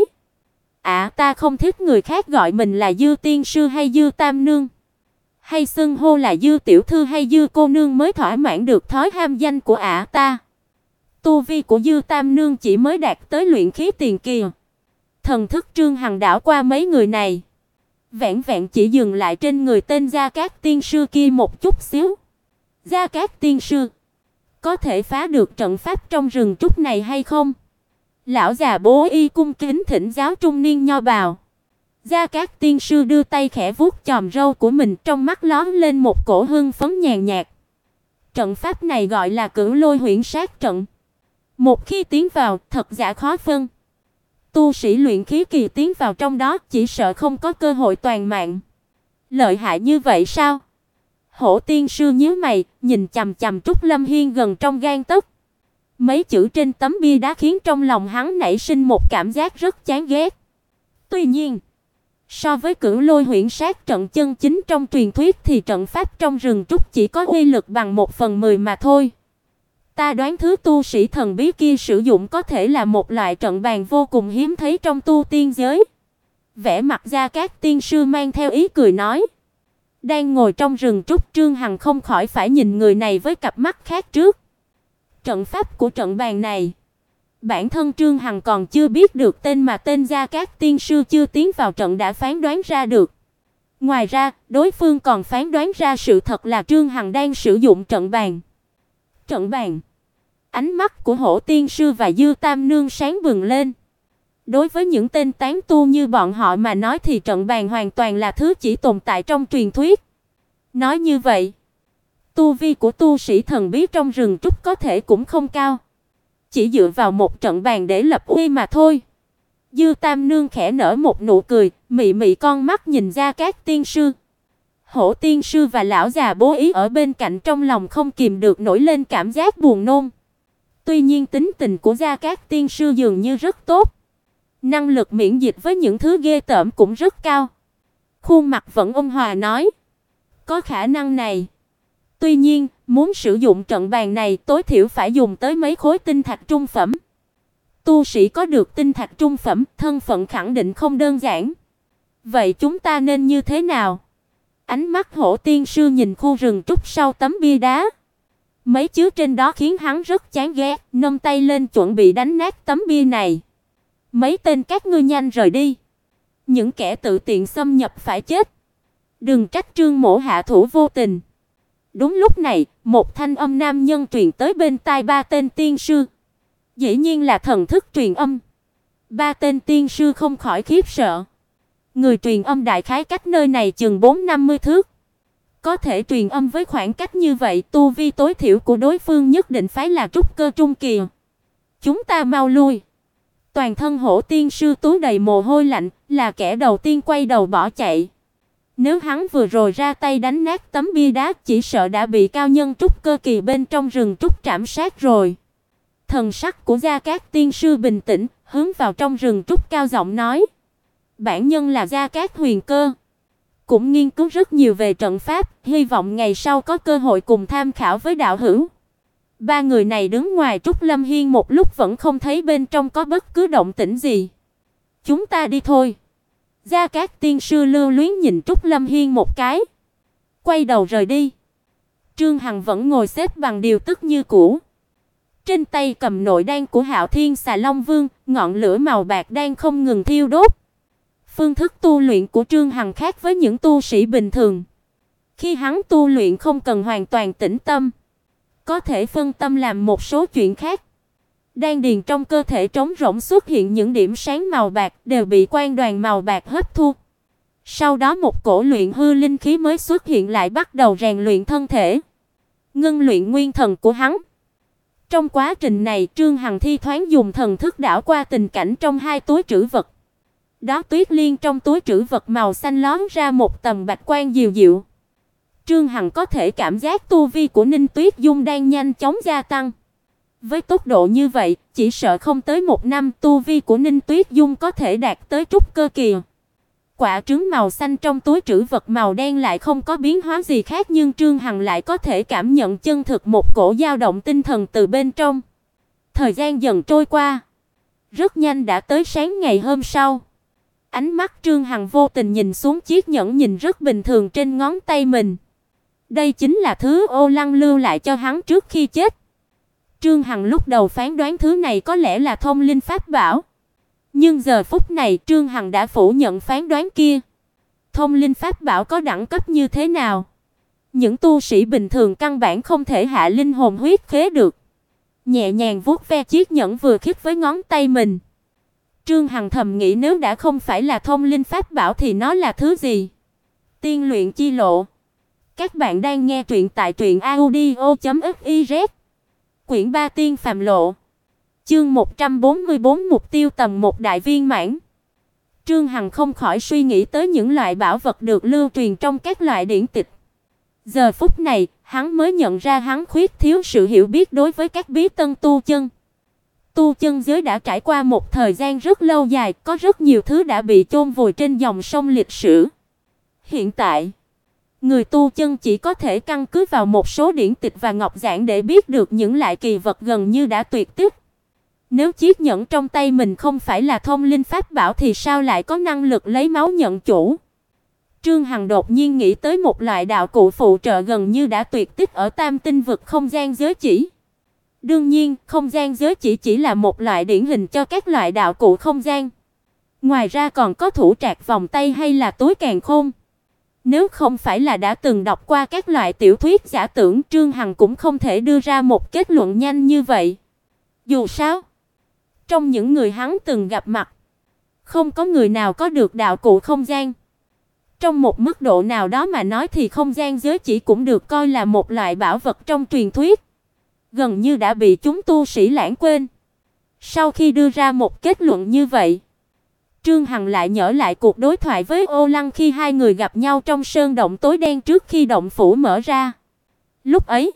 Ta không thích người khác gọi mình là Dư tiên sư hay Dư Tam Nương, hay xưng hô là Dư tiểu thư hay Dư cô nương mới thỏa mãn được thói ham danh của ta. Tu vi của Dư Tam Nương chỉ mới đạt tới luyện khí tiền kỳ. Thần thức Trương Hằng đảo qua mấy người này, vẹn vẹn chỉ dừng lại trên người tên Gia Cát tiên sư kia một chút xíu. Gia Cát tiên sư, có thể phá được trận pháp trong rừng trúc này hay không? Lão già Bố Y cung kính thỉnh giáo trung niên nho bào. Gia Cát tiên sư đưa tay khẽ vuốt chòm râu của mình, trong mắt lóe lên một cổ hưng phấn nhàn nhạt. Trận pháp này gọi là Cửu Lôi Huyễn Sát trận. Một khi tiến vào, thật giả khó phân. Tu sĩ luyện khí kỳ tiến vào trong đó chỉ sợ không có cơ hội toàn mạng. Lợi hại như vậy sao? Hổ tiên sư nhíu mày, nhìn chằm chằm Trúc Lâm Hiên gần trong gang tấc. Mấy chữ trên tấm bia đá khiến trong lòng hắn nảy sinh một cảm giác rất chán ghét. Tuy nhiên, so với Cửu Lôi Huyễn Sát trận chân chính trong truyền thuyết thì trận pháp trong rừng trúc chỉ có uy lực bằng 1/10 mà thôi. Ta đoán thứ tu sĩ thần bí kia sử dụng có thể là một loại trận bàn vô cùng hiếm thấy trong tu tiên giới. Vẻ mặt Gia Cát tiên sư mang theo ý cười nói. Đang ngồi trong rừng trúc, Trương Hằng không khỏi phải nhìn người này với cặp mắt khác trước. Trận pháp của trận bàn này, bản thân Trương Hằng còn chưa biết được tên, mà tên Gia Cát tiên sư chưa tiến vào trận đã phán đoán ra được. Ngoài ra, đối phương còn phán đoán ra sự thật là Trương Hằng đang sử dụng trận bàn. Trận bàn. Ánh mắt của Hổ tiên sư và Dư Tam Nương sáng bừng lên. Đối với những tên tán tu như bọn họ mà nói thì trận bàn hoàn toàn là thứ chỉ tồn tại trong truyền thuyết. Nói như vậy, tu vi của tu sĩ thần bí trong rừng trúc có thể cũng không cao, chỉ dựa vào một trận bàn để lập uy mà thôi. Dư Tam Nương khẽ nở một nụ cười, mị mị con mắt nhìn Gia Cát tiên sư. Hổ tiên sư và lão già Bố Y ở bên cạnh trong lòng không kìm được nổi lên cảm giác buồn nôn. Tuy nhiên tính tình của Gia Cát tiên sư dường như rất tốt. Năng lực miễn dịch với những thứ ghê tởm cũng rất cao. Khuôn mặt vẫn ôn hòa nói. Có khả năng này. Tuy nhiên, muốn sử dụng trận bàn này tối thiểu phải dùng tới mấy khối tinh thạch trung phẩm. Tu sĩ có được tinh thạch trung phẩm, thân phận khẳng định không đơn giản. Vậy chúng ta nên như thế nào? Ánh mắt Hổ tiên sư nhìn khu rừng trúc sau tấm bia đá. Mấy chữ trên đó khiến hắn rất chán ghét, nâng tay lên chuẩn bị đánh nát tấm bia này. Mấy tên các ngươi nhanh rời đi. Những kẻ tự tiện xâm nhập phải chết. Đừng trách Trương mỗ hạ thủ vô tình. Đúng lúc này, một thanh âm nam nhân truyền tới bên tai ba tên tiên sư. Dĩ nhiên là thần thức truyền âm. Ba tên tiên sư không khỏi khiếp sợ. Người truyền âm đại khái cách nơi này chừng 4-50 thước. Có thể truyền âm với khoảng cách như vậy, tu vi tối thiểu của đối phương nhất định phải là trúc cơ trung kỳ. Chúng ta mau lui. Toàn thân Hổ tiên sư túi đầy mồ hôi lạnh, là kẻ đầu tiên quay đầu bỏ chạy. Nếu hắn vừa rồi ra tay đánh nát tấm bia đá, chỉ sợ đã bị cao nhân trúc cơ kỳ bên trong rừng trúc trảm sát rồi. Thần sắc của Gia Cát tiên sư bình tĩnh, hướng vào trong rừng trúc cao giọng nói: "Bản nhân là Gia Cát Huyền Cơ, cũng nghiên cứu rất nhiều về trận pháp, hy vọng ngày sau có cơ hội cùng tham khảo với đạo hữu." Ba người này đứng ngoài Trúc Lâm Hiên một lúc vẫn không thấy bên trong có bất cứ động tĩnh gì. "Chúng ta đi thôi." Gia Cát tiên sư lưu luyến nhìn Trúc Lâm Hiên một cái, quay đầu rời đi. Trương Hằng vẫn ngồi xếp bằng điều tức như cũ. Trên tay cầm nội đan của Hạo Thiên Xà Long Vương, ngọn lửa màu bạc đang không ngừng thiêu đốt. Phương thức tu luyện của Trương Hằng khác với những tu sĩ bình thường. Khi hắn tu luyện không cần hoàn toàn tĩnh tâm, có thể phân tâm làm một số chuyện khác. Đan điền trong cơ thể trống rỗng xuất hiện những điểm sáng màu bạc, đều bị quang đoàn màu bạc hấp thu. Sau đó một cổ luyện hư linh khí mới xuất hiện, lại bắt đầu rèn luyện thân thể, ngưng luyện nguyên thần của hắn. Trong quá trình này, Trương Hằng thi thoảng dùng thần thức đảo qua tình cảnh trong hai túi trữ vật. Đó tuyết liên trong túi trữ vật màu xanh lóm ra một tầng bạch quang dịu dịu. Trương Hằng có thể cảm giác tu vi của Ninh Tuyết Dung đang nhanh chóng gia tăng. Với tốc độ như vậy, chỉ sợ không tới một năm tu vi của Ninh Tuyết Dung có thể đạt tới trúc cơ kỳ. Quả trứng màu xanh trong túi trữ vật màu đen lại không có biến hóa gì khác, nhưng Trương Hằng lại có thể cảm nhận chân thực một cổ dao động tinh thần từ bên trong. Thời gian dần trôi qua, rất nhanh đã tới sáng ngày hôm sau. Ánh mắt Trương Hằng vô tình nhìn xuống chiếc nhẫn nhìn rất bình thường trên ngón tay mình. Đây chính là thứ Ô Lăng lưu lại cho hắn trước khi chết. Trương Hằng lúc đầu phán đoán thứ này có lẽ là thông linh pháp bảo, nhưng giờ phút này Trương Hằng đã phủ nhận phán đoán kia. Thông linh pháp bảo có đẳng cấp như thế nào, những tu sĩ bình thường căn bản không thể hạ linh hồn huyết khế được. Nhẹ nhàng vuốt ve chiếc nhẫn vừa khít với ngón tay mình, Trương Hằng thầm nghĩ nếu đã không phải là thông linh pháp bảo thì nó là thứ gì? Tiên luyện chi lộ. Các bạn đang nghe truyện tại truyệnaudio.fiz. Quyển 3 Tiên phàm lộ. Chương 144 mục tiêu tầm 1 đại viên mãn. Trương Hằng không khỏi suy nghĩ tới những loại bảo vật được lưu truyền trong các loại điển tịch. Giờ phút này, hắn mới nhận ra hắn khuyết thiếu sự hiểu biết đối với các bí tân tu chân. Tu chân giới đã trải qua một thời gian rất lâu dài, có rất nhiều thứ đã bị chôn vùi trên dòng sông lịch sử. Hiện tại, người tu chân chỉ có thể căn cứ vào một số điển tịch và ngọc giản để biết được những loại kỳ vật gần như đã tuyệt tích. Nếu chiếc nhẫn trong tay mình không phải là thông linh pháp bảo thì sao lại có năng lực lấy máu nhận chủ? Trương Hằng đột nhiên nghĩ tới một loại đạo cụ phụ trợ gần như đã tuyệt tích ở Tam Tinh vực không gian giới chỉ. Đương nhiên, không gian giới chỉ là một loại điển hình cho các loại đạo cụ không gian. Ngoài ra còn có thủ trạc vòng tay hay là túi càn khôn. Nếu không phải là đã từng đọc qua các loại tiểu thuyết giả tưởng, Trương Hằng cũng không thể đưa ra một kết luận nhanh như vậy. Dù sao, trong những người hắn từng gặp mặt, không có người nào có được đạo cụ không gian. Trong một mức độ nào đó mà nói thì không gian giới chỉ cũng được coi là một loại bảo vật trong truyền thuyết, gần như đã bị chúng tu sĩ lãng quên. Sau khi đưa ra một kết luận như vậy, Trương Hằng lại nhớ lại cuộc đối thoại với Ô Lăng khi hai người gặp nhau trong sơn động tối đen trước khi động phủ mở ra. Lúc ấy,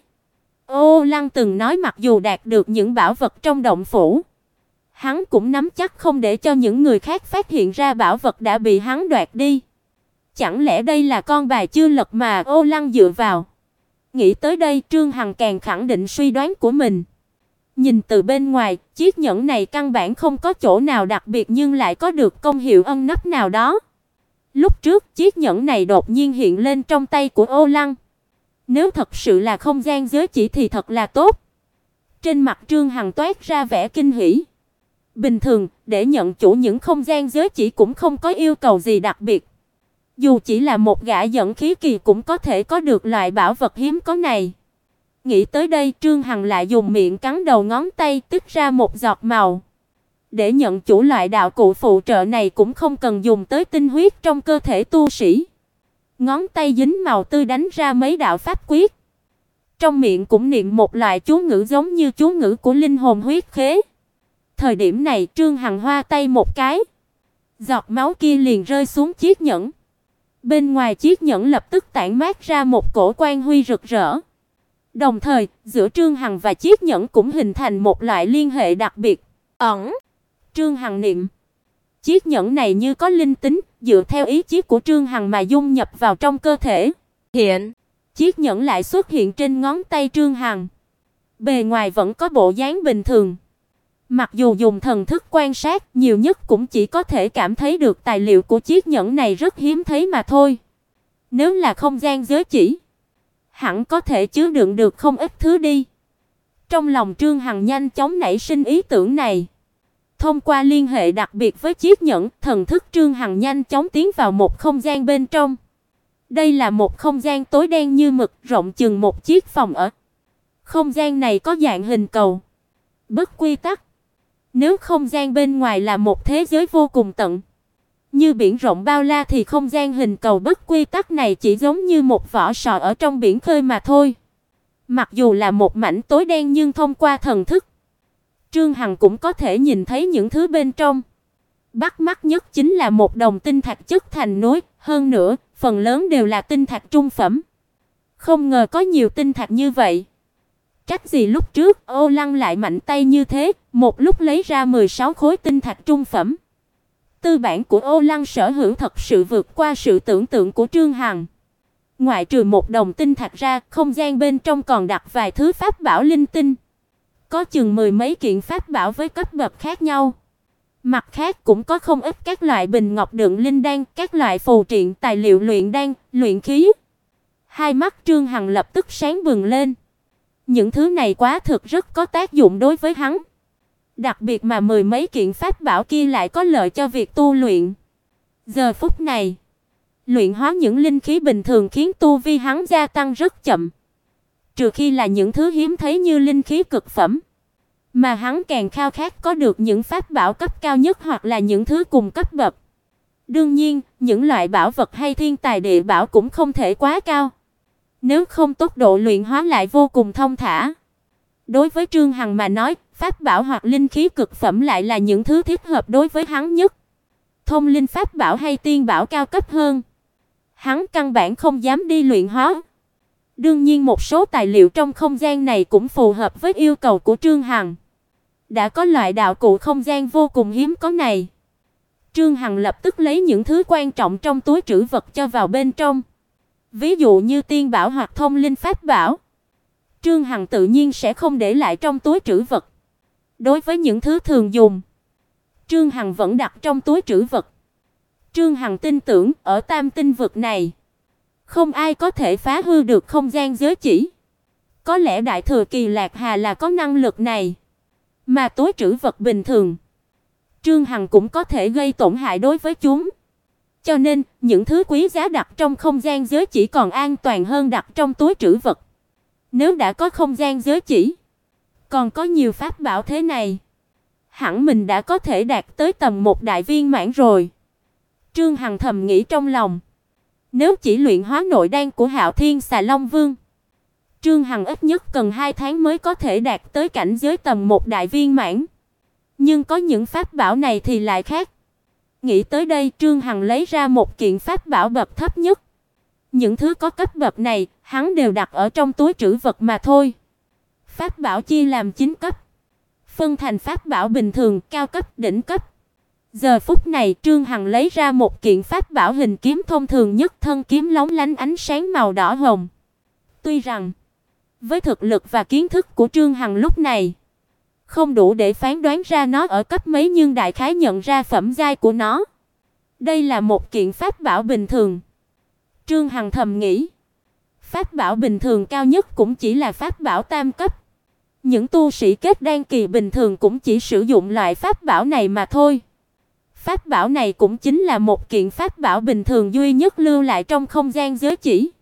Ô Lăng từng nói mặc dù đạt được những bảo vật trong động phủ, hắn cũng nắm chắc không để cho những người khác phát hiện ra bảo vật đã bị hắn đoạt đi. Chẳng lẽ đây là con bài chưa lật mà Ô Lăng dựa vào? Nghĩ tới đây, Trương Hằng càng khẳng định suy đoán của mình. Nhìn từ bên ngoài, chiếc nhẫn này căn bản không có chỗ nào đặc biệt nhưng lại có được công hiệu ẩn nấp nào đó. Lúc trước, chiếc nhẫn này đột nhiên hiện lên trong tay của Ô Lăng. Nếu thật sự là không gian giới chỉ thì thật là tốt. Trên mặt Trương Hằng toát ra vẻ kinh hỉ. Bình thường, để nhận chủ những không gian giới chỉ cũng không có yêu cầu gì đặc biệt. Dù chỉ là một gã dẫn khí kỳ cũng có thể có được loại bảo vật hiếm có này. Nghĩ tới đây, Trương Hằng lại dùng miệng cắn đầu ngón tay tích ra một giọt màu. Để nhận chủ loại đạo cụ phụ trợ này cũng không cần dùng tới tinh huyết trong cơ thể tu sĩ. Ngón tay dính màu tươi đánh ra mấy đạo pháp quyết. Trong miệng cũng niệm một loại chú ngữ giống như chú ngữ của linh hồn huyết khế. Thời điểm này, Trương Hằng hoa tay một cái, giọt máu kia liền rơi xuống chiếc nhẫn. Bên ngoài chiếc nhẫn lập tức tản mát ra một cổ quang huy rực rỡ. Đồng thời, giữa Trương Hằng và chiếc nhẫn cũng hình thành một loại liên hệ đặc biệt. Ẩn. Trương Hằng niệm. Chiếc nhẫn này như có linh tính, dựa theo ý chí của Trương Hằng mà dung nhập vào trong cơ thể. Hiện, chiếc nhẫn lại xuất hiện trên ngón tay Trương Hằng. Bề ngoài vẫn có bộ dáng bình thường. Mặc dù dùng thần thức quan sát, nhiều nhất cũng chỉ có thể cảm thấy được tài liệu của chiếc nhẫn này rất hiếm thấy mà thôi. Nếu là không gian giới chỉ, hẳn có thể chứa đựng được không ít thứ đi. Trong lòng Trương Hằng nhanh chóng nảy sinh ý tưởng này. Thông qua liên hệ đặc biệt với chiếc nhẫn, thần thức Trương Hằng nhanh chóng tiến vào một không gian bên trong. Đây là một không gian tối đen như mực, rộng chừng một chiếc phòng ở. Không gian này có dạng hình cầu, bất quy tắc. Nếu không gian bên ngoài là một thế giới vô cùng tận, như biển rộng bao la, thì không gian hình cầu bất quy tắc này chỉ giống như một vỏ sò ở trong biển khơi mà thôi. Mặc dù là một mảnh tối đen nhưng thông qua thần thức, Trương Hằng cũng có thể nhìn thấy những thứ bên trong. Bắt mắt nhất chính là một đồng tinh thạch chất thành núi, hơn nữa, phần lớn đều là tinh thạch trung phẩm. Không ngờ có nhiều tinh thạch như vậy. Trách gì lúc trước Ô Lăng lại mạnh tay như thế, một lúc lấy ra 16 khối tinh thạch trung phẩm. Tư bản của Ô Lăng sở hữu thật sự vượt qua sự tưởng tượng của Trương Hằng. Ngoại trừ một đồng tinh thạch ra, không gian bên trong còn đặt vài thứ pháp bảo linh tinh. Có chừng mười mấy kiện pháp bảo với cấp bậc khác nhau. Mặt khác cũng có không ít các loại bình ngọc đựng linh đan, các loại phù triện tài liệu luyện đan, luyện khí. Hai mắt Trương Hằng lập tức sáng bừng lên. Những thứ này quá thực rất có tác dụng đối với hắn. Đặc biệt mà mười mấy kiện pháp bảo kia lại có lợi cho việc tu luyện. Giờ phút này, luyện hóa những linh khí bình thường khiến tu vi hắn gia tăng rất chậm. Trừ khi là những thứ hiếm thấy như linh khí cực phẩm, mà hắn càng khao khát có được những pháp bảo cấp cao nhất hoặc là những thứ cùng cấp bậc. Đương nhiên, những loại bảo vật hay thiên tài địa bảo cũng không thể quá cao. Nếu không tốc độ luyện hóa lại vô cùng thông thả. Đối với Trương Hằng mà nói, pháp bảo hoặc linh khí cực phẩm lại là những thứ thích hợp đối với hắn nhất. Thông linh pháp bảo hay tiên bảo cao cấp hơn, hắn căn bản không dám đi luyện hóa. Đương nhiên một số tài liệu trong không gian này cũng phù hợp với yêu cầu của Trương Hằng. Đã có loại đạo cụ không gian vô cùng hiếm có này, Trương Hằng lập tức lấy những thứ quan trọng trong túi trữ vật cho vào bên trong. Ví dụ như tiên bảo hoặc thông linh pháp bảo, Trương Hằng tự nhiên sẽ không để lại trong túi trữ vật. Đối với những thứ thường dùng, Trương Hằng vẫn đặt trong túi trữ vật. Trương Hằng tin tưởng ở Tam Tinh vực này, không ai có thể phá hư được không gian giới chỉ. Có lẽ Đại Thừa Kỳ Lạc Hà là có năng lực này, mà túi trữ vật bình thường, Trương Hằng cũng có thể gây tổn hại đối với chúng. Cho nên, những thứ quý giá đặt trong không gian giới chỉ còn an toàn hơn đặt trong túi trữ vật. Nếu đã có không gian giới chỉ, còn có nhiều pháp bảo thế này, hẳn mình đã có thể đạt tới tầm một đại viên mãn rồi. Trương Hằng thầm nghĩ trong lòng. Nếu chỉ luyện hóa nội đan của Hạo Thiên Xà Long Vương, Trương Hằng ít nhất cần 2 tháng mới có thể đạt tới cảnh giới tầm một đại viên mãn. Nhưng có những pháp bảo này thì lại khác. Nghĩ tới đây, Trương Hằng lấy ra một kiện pháp bảo bậc thấp nhất. Những thứ có cấp bậc này, hắn đều đặt ở trong túi trữ vật mà thôi. Pháp bảo chia làm 9 cấp, phân thành pháp bảo bình thường, cao cấp, đỉnh cấp. Giờ phút này, Trương Hằng lấy ra một kiện pháp bảo hình kiếm thông thường nhất, thân kiếm lóng lánh ánh sáng màu đỏ hồng. Tuy rằng, với thực lực và kiến thức của Trương Hằng lúc này, không đủ để phán đoán ra nó ở cấp mấy, nhưng đại khái nhận ra phẩm giai của nó. Đây là một kiện pháp bảo bình thường. Trương Hằng thầm nghĩ, pháp bảo bình thường cao nhất cũng chỉ là pháp bảo tam cấp. Những tu sĩ kết đan kỳ bình thường cũng chỉ sử dụng loại pháp bảo này mà thôi. Pháp bảo này cũng chính là một kiện pháp bảo bình thường duy nhất lưu lại trong không gian giới chỉ.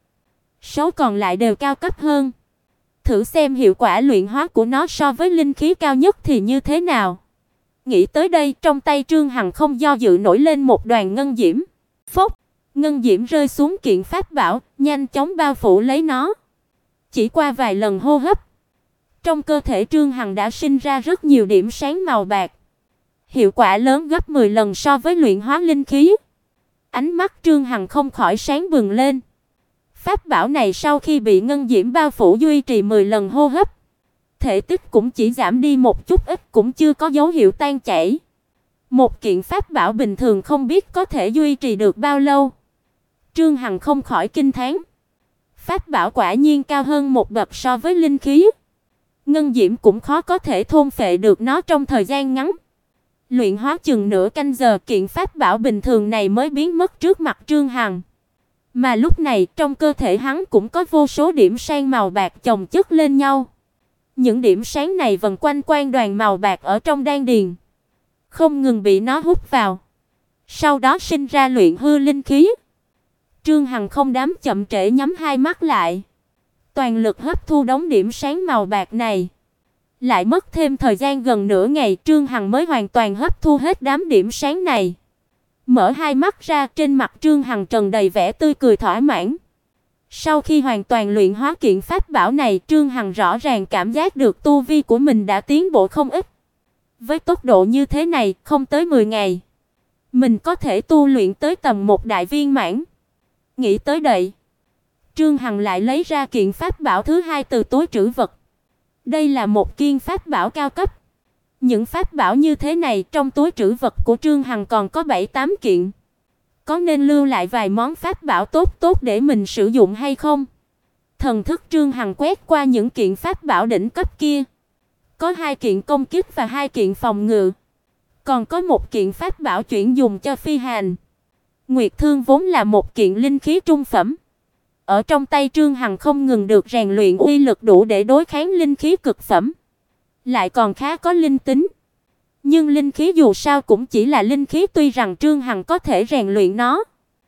Số còn lại đều cao cấp hơn. Thử xem hiệu quả luyện hóa của nó so với linh khí cao nhất thì như thế nào. Nghĩ tới đây, trong tay Trương Hằng không do dự nổi lên một đoàn ngân diễm. Phốc, ngân diễm rơi xuống kiện pháp bảo, nhanh chóng bao phủ lấy nó. Chỉ qua vài lần hô hấp, trong cơ thể Trương Hằng đã sinh ra rất nhiều điểm sáng màu bạc. Hiệu quả lớn gấp 10 lần so với luyện hóa linh khí. Ánh mắt Trương Hằng không khỏi sáng bừng lên. Pháp bảo này sau khi bị ngân diễm bao phủ duy trì 10 lần hô hấp, thể tích cũng chỉ giảm đi một chút ít, cũng chưa có dấu hiệu tan chảy. Một kiện pháp bảo bình thường không biết có thể duy trì được bao lâu. Trương Hằng không khỏi kinh thán. Pháp bảo quả nhiên cao hơn một bậc so với linh khí. Ngân diễm cũng khó có thể thôn phệ được nó trong thời gian ngắn. Luyện hóa chừng nửa canh giờ, kiện pháp bảo bình thường này mới biến mất trước mặt Trương Hằng. Mà lúc này, trong cơ thể hắn cũng có vô số điểm sáng màu bạc chồng chất lên nhau. Những điểm sáng này vần quanh quang đoàn màu bạc ở trong đan điền, không ngừng bị nó hút vào, sau đó sinh ra luyện hư linh khí. Trương Hằng không dám chậm trễ, nhắm hai mắt lại, toàn lực hấp thu đống điểm sáng màu bạc này. Lại mất thêm thời gian gần nửa ngày, Trương Hằng mới hoàn toàn hấp thu hết đám điểm sáng này. Mở hai mắt ra, trên mặt Trương Hằng tràn đầy vẻ tươi cười thỏa mãn. Sau khi hoàn toàn luyện hóa kiện pháp bảo này, Trương Hằng rõ ràng cảm giác được tu vi của mình đã tiến bộ không ít. Với tốc độ như thế này, không tới 10 ngày, mình có thể tu luyện tới tầm 1 đại viên mãn. Nghĩ tới đây, Trương Hằng lại lấy ra kiện pháp bảo thứ hai từ túi trữ vật. Đây là một kiện pháp bảo cao cấp. Những pháp bảo như thế này trong túi trữ vật của Trương Hằng còn có 7-8 kiện. Có nên lưu lại vài món pháp bảo tốt để mình sử dụng hay không? Thần thức Trương Hằng quét qua những kiện pháp bảo đỉnh cấp kia. Có 2 kiện công kích và 2 kiện phòng ngự. Còn có một kiện pháp bảo chuyển dùng cho phi hành. Nguyệt Thương vốn là một kiện linh khí trung phẩm. Ở trong tay Trương Hằng không ngừng được rèn luyện, uy lực đủ để đối kháng linh khí cực phẩm, lại còn khá có linh tính. Nhưng linh khí dù sao cũng chỉ là linh khí, tuy rằng Trương Hằng có thể rèn luyện nó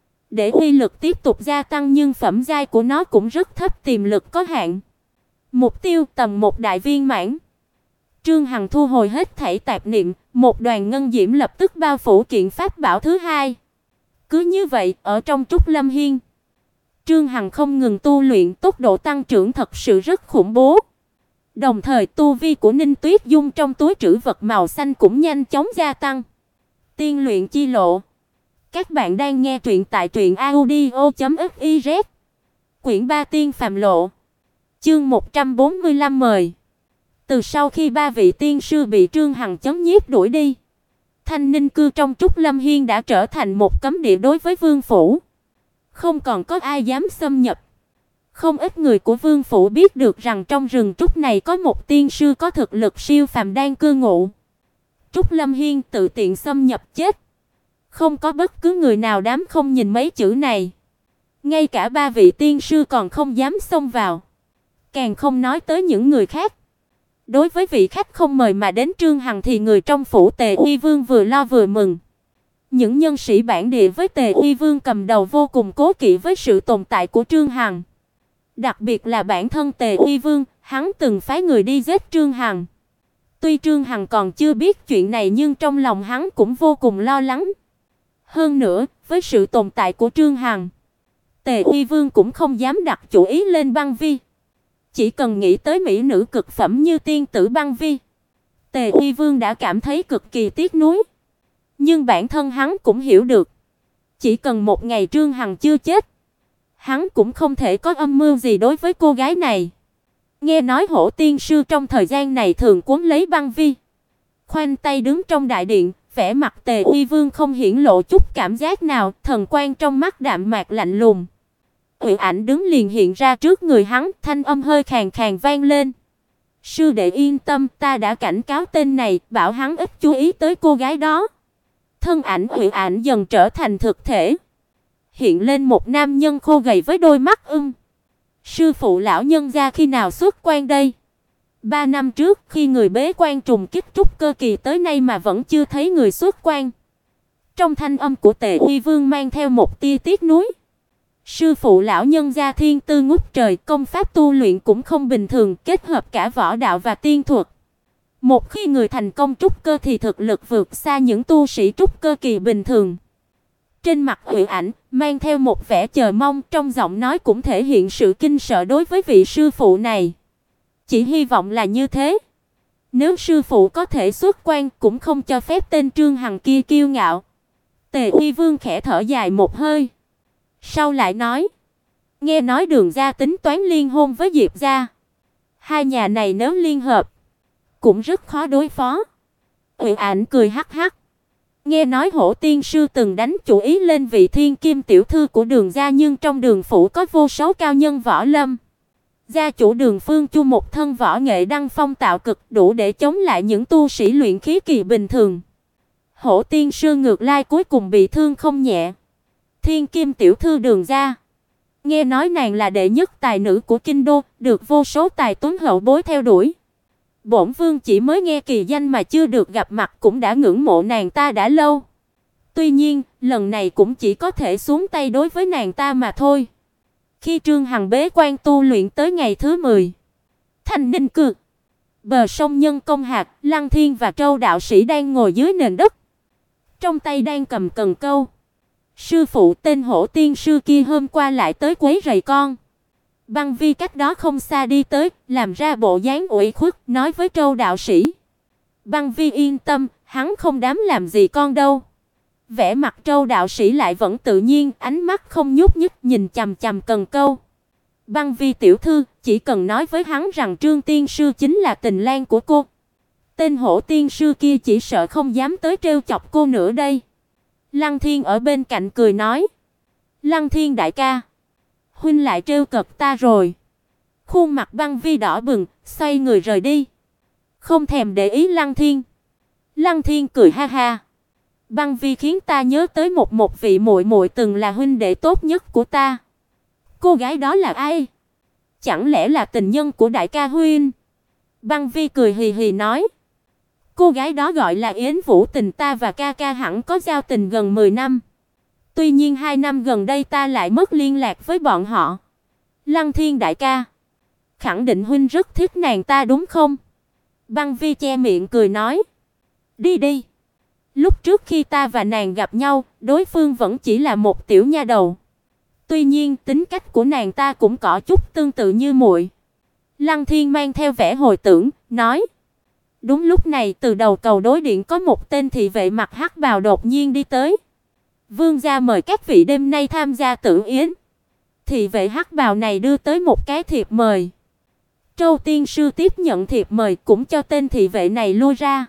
để uy lực tiếp tục gia tăng, nhưng phẩm giai của nó cũng rất thấp, tiềm lực có hạn. Mục tiêu tầm 1 đại viên mãn. Trương Hằng thu hồi hết thảy tạp niệm, một đoàn ngân diễm lập tức bao phủ kiện pháp bảo thứ hai. Cứ như vậy, ở trong Trúc Lâm Hiên, Trương Hằng không ngừng tu luyện, tốc độ tăng trưởng thật sự rất khủng bố. Đồng thời tu vi của Ninh Tuyết Dung trong túi trữ vật màu xanh cũng nhanh chóng gia tăng. Tiên luyện chi lộ. Các bạn đang nghe truyện tại truyệnaudio.fiz. Quyển 3 Tiên phàm lộ. Chương 145 mời. Từ sau khi 3 vị tiên sư bị Trương Hằng chấn nhiếp đuổi đi, Thanh Ninh cư trong Trúc Lâm Hiên đã trở thành một cấm địa đối với vương phủ. Không còn có ai dám xâm nhập. Không ít người của vương phủ biết được rằng trong rừng trúc này có một tiên sư có thực lực siêu phàm đang cư ngụ. Trúc Lâm Hiên tự tiện xâm nhập chết. Không có bất cứ người nào dám không nhìn mấy chữ này. Ngay cả 3 vị tiên sư còn không dám xông vào, càng không nói tới những người khác. Đối với vị khách không mời mà đến Trương Hằng thì người trong phủ Tề Uy Vương vừa lo vừa mừng. Những nhân sĩ bản địa với Tề Uy Vương cầm đầu vô cùng cố kỵ với sự tồn tại của Trương Hằng. Đặc biệt là bản thân Tề Uy Vương, hắn từng phái người đi giết Trương Hằng. Tuy Trương Hằng còn chưa biết chuyện này nhưng trong lòng hắn cũng vô cùng lo lắng. Hơn nữa, với sự tồn tại của Trương Hằng, Tề Uy Vương cũng không dám đặt chủ ý lên Băng Vi. Chỉ cần nghĩ tới mỹ nữ cực phẩm như tiên tử Băng Vi, Tề Uy Vương đã cảm thấy cực kỳ tiếc nuối. Nhưng bản thân hắn cũng hiểu được, chỉ cần một ngày Trương Hằng chưa chết, hắn cũng không thể có âm mưu gì đối với cô gái này. Nghe nói Hổ tiên sư trong thời gian này thường cuốn lấy Băng Vi, khoanh tay đứng trong đại điện, vẻ mặt Tề Uy Vương không hiển lộ chút cảm giác nào, thần quang trong mắt đạm mạc lạnh lùng. Uy Ảnh đứng liền hiện ra trước người hắn, thanh âm hơi khàn khàn vang lên. Sư đệ yên tâm, ta đã cảnh cáo tên này, bảo hắn ít chú ý tới cô gái đó. Thân ảnh Uy Ảnh dần trở thành thực thể, hiện lên một nam nhân khô gầy với đôi mắt Sư phụ lão nhân gia khi nào xuất quan đây? 3 năm trước, khi người bế quan trùng kích trúc cơ kỳ tới nay mà vẫn chưa thấy người xuất quan. Trong thanh âm của Tề Uy Vương mang theo một tia tiếc nuối. Sư phụ lão nhân gia thiên tư ngút trời, công pháp tu luyện cũng không bình thường, kết hợp cả võ đạo và tiên thuật. Một khi người thành công trúc cơ thì thực lực vượt xa những tu sĩ trúc cơ kỳ bình thường. Trên mặt Uy Ảnh mang theo một vẻ chờ mong, trong giọng nói cũng thể hiện sự kinh sợ đối với vị sư phụ này. Chỉ hy vọng là như thế. Nếu sư phụ có thể xuất quan, cũng không cho phép tên Trương Hằng kia kiêu ngạo. Tề Uy Vương khẽ thở dài một hơi, sau lại nói: "Nghe nói Đường gia tính toán liên hôn với Diệp gia, hai nhà này nếu liên hợp, cũng rất khó đối phó." Uyển Ảnh cười hắc hắc. Nghe nói Hổ tiên sư từng đánh chủ ý lên vị thiên kim tiểu thư của Đường gia, nhưng trong Đường phủ có vô số cao nhân võ lâm. Gia chủ Đường Phương Chu một thân võ nghệ đăng phong tạo cực, đủ để chống lại những tu sĩ luyện khí kỳ bình thường. Hổ tiên sư ngược lại cuối cùng bị thương không nhẹ. Thiên kim tiểu thư Đường gia, nghe nói nàng là đệ nhất tài nữ của kinh đô, được vô số tài tuấn hậu bối theo đuổi. Bổn vương chỉ mới nghe kỳ danh mà chưa được gặp mặt cũng đã ngưỡng mộ nàng ta đã lâu. Tuy nhiên, lần này cũng chỉ có thể xuống tay đối với nàng ta mà thôi. Khi Trương Hằng bế quan tu luyện tới ngày thứ 10, Thanh Ninh Cư, bờ sông Nhân Công Hạc, Lăng Thiên và Trâu đạo sĩ đang ngồi dưới nền đất, trong tay đang cầm cần câu. Sư phụ tên Hổ tiên sư kia hôm qua lại tới quấy rầy con. Băng Vi cách đó không xa đi tới, làm ra bộ dáng ủy khuất, nói với Trâu đạo sĩ: "Băng Vi yên tâm, hắn không dám làm gì con đâu." Vẻ mặt Trâu đạo sĩ lại vẫn tự nhiên, ánh mắt không nhúc nhích nhìn chằm chằm cần câu. "Băng Vi tiểu thư, chỉ cần nói với hắn rằng Trương tiên sư chính là tình lang của cô. Tên Hổ tiên sư kia chỉ sợ không dám tới trêu chọc cô nữa đây." Lăng Thiên ở bên cạnh cười nói: "Lăng Thiên đại ca, huynh lại trêu cợt ta rồi." Khuôn mặt Băng Vi đỏ bừng, xoay người rời đi, không thèm để ý Lăng Thiên. Lăng Thiên cười ha ha: "Băng Vi khiến ta nhớ tới một vị muội muội từng là huynh đệ tốt nhất của ta." "Cô gái đó là ai? Chẳng lẽ là tình nhân của đại ca huynh?" Băng Vi cười hì hì nói: "Cô gái đó gọi là Yến Vũ Tình, ta và ca ca hẳn có giao tình gần 10 năm. Tuy nhiên 2 năm gần đây ta lại mất liên lạc với bọn họ." "Lăng Thiên đại ca, khẳng định huynh rất thích nàng ta đúng không?" Băng Vi che miệng cười nói: "Đi đi. Lúc trước khi ta và nàng gặp nhau, đối phương vẫn chỉ là một tiểu nha đầu. Tuy nhiên, tính cách của nàng ta cũng có chút tương tự như muội." Lăng Thiên mang theo vẻ hồi tưởng, nói. Đúng lúc này, từ đầu cầu đối điện có một tên thị vệ mặc hắc bào đột nhiên đi tới. "Vương gia mời các vị đêm nay tham gia tử yến." Thị vệ hắc bào này đưa tới một cái thiệp mời. Trâu tiên sư tiếp nhận thiệp mời, cũng cho tên thị vệ này lui ra.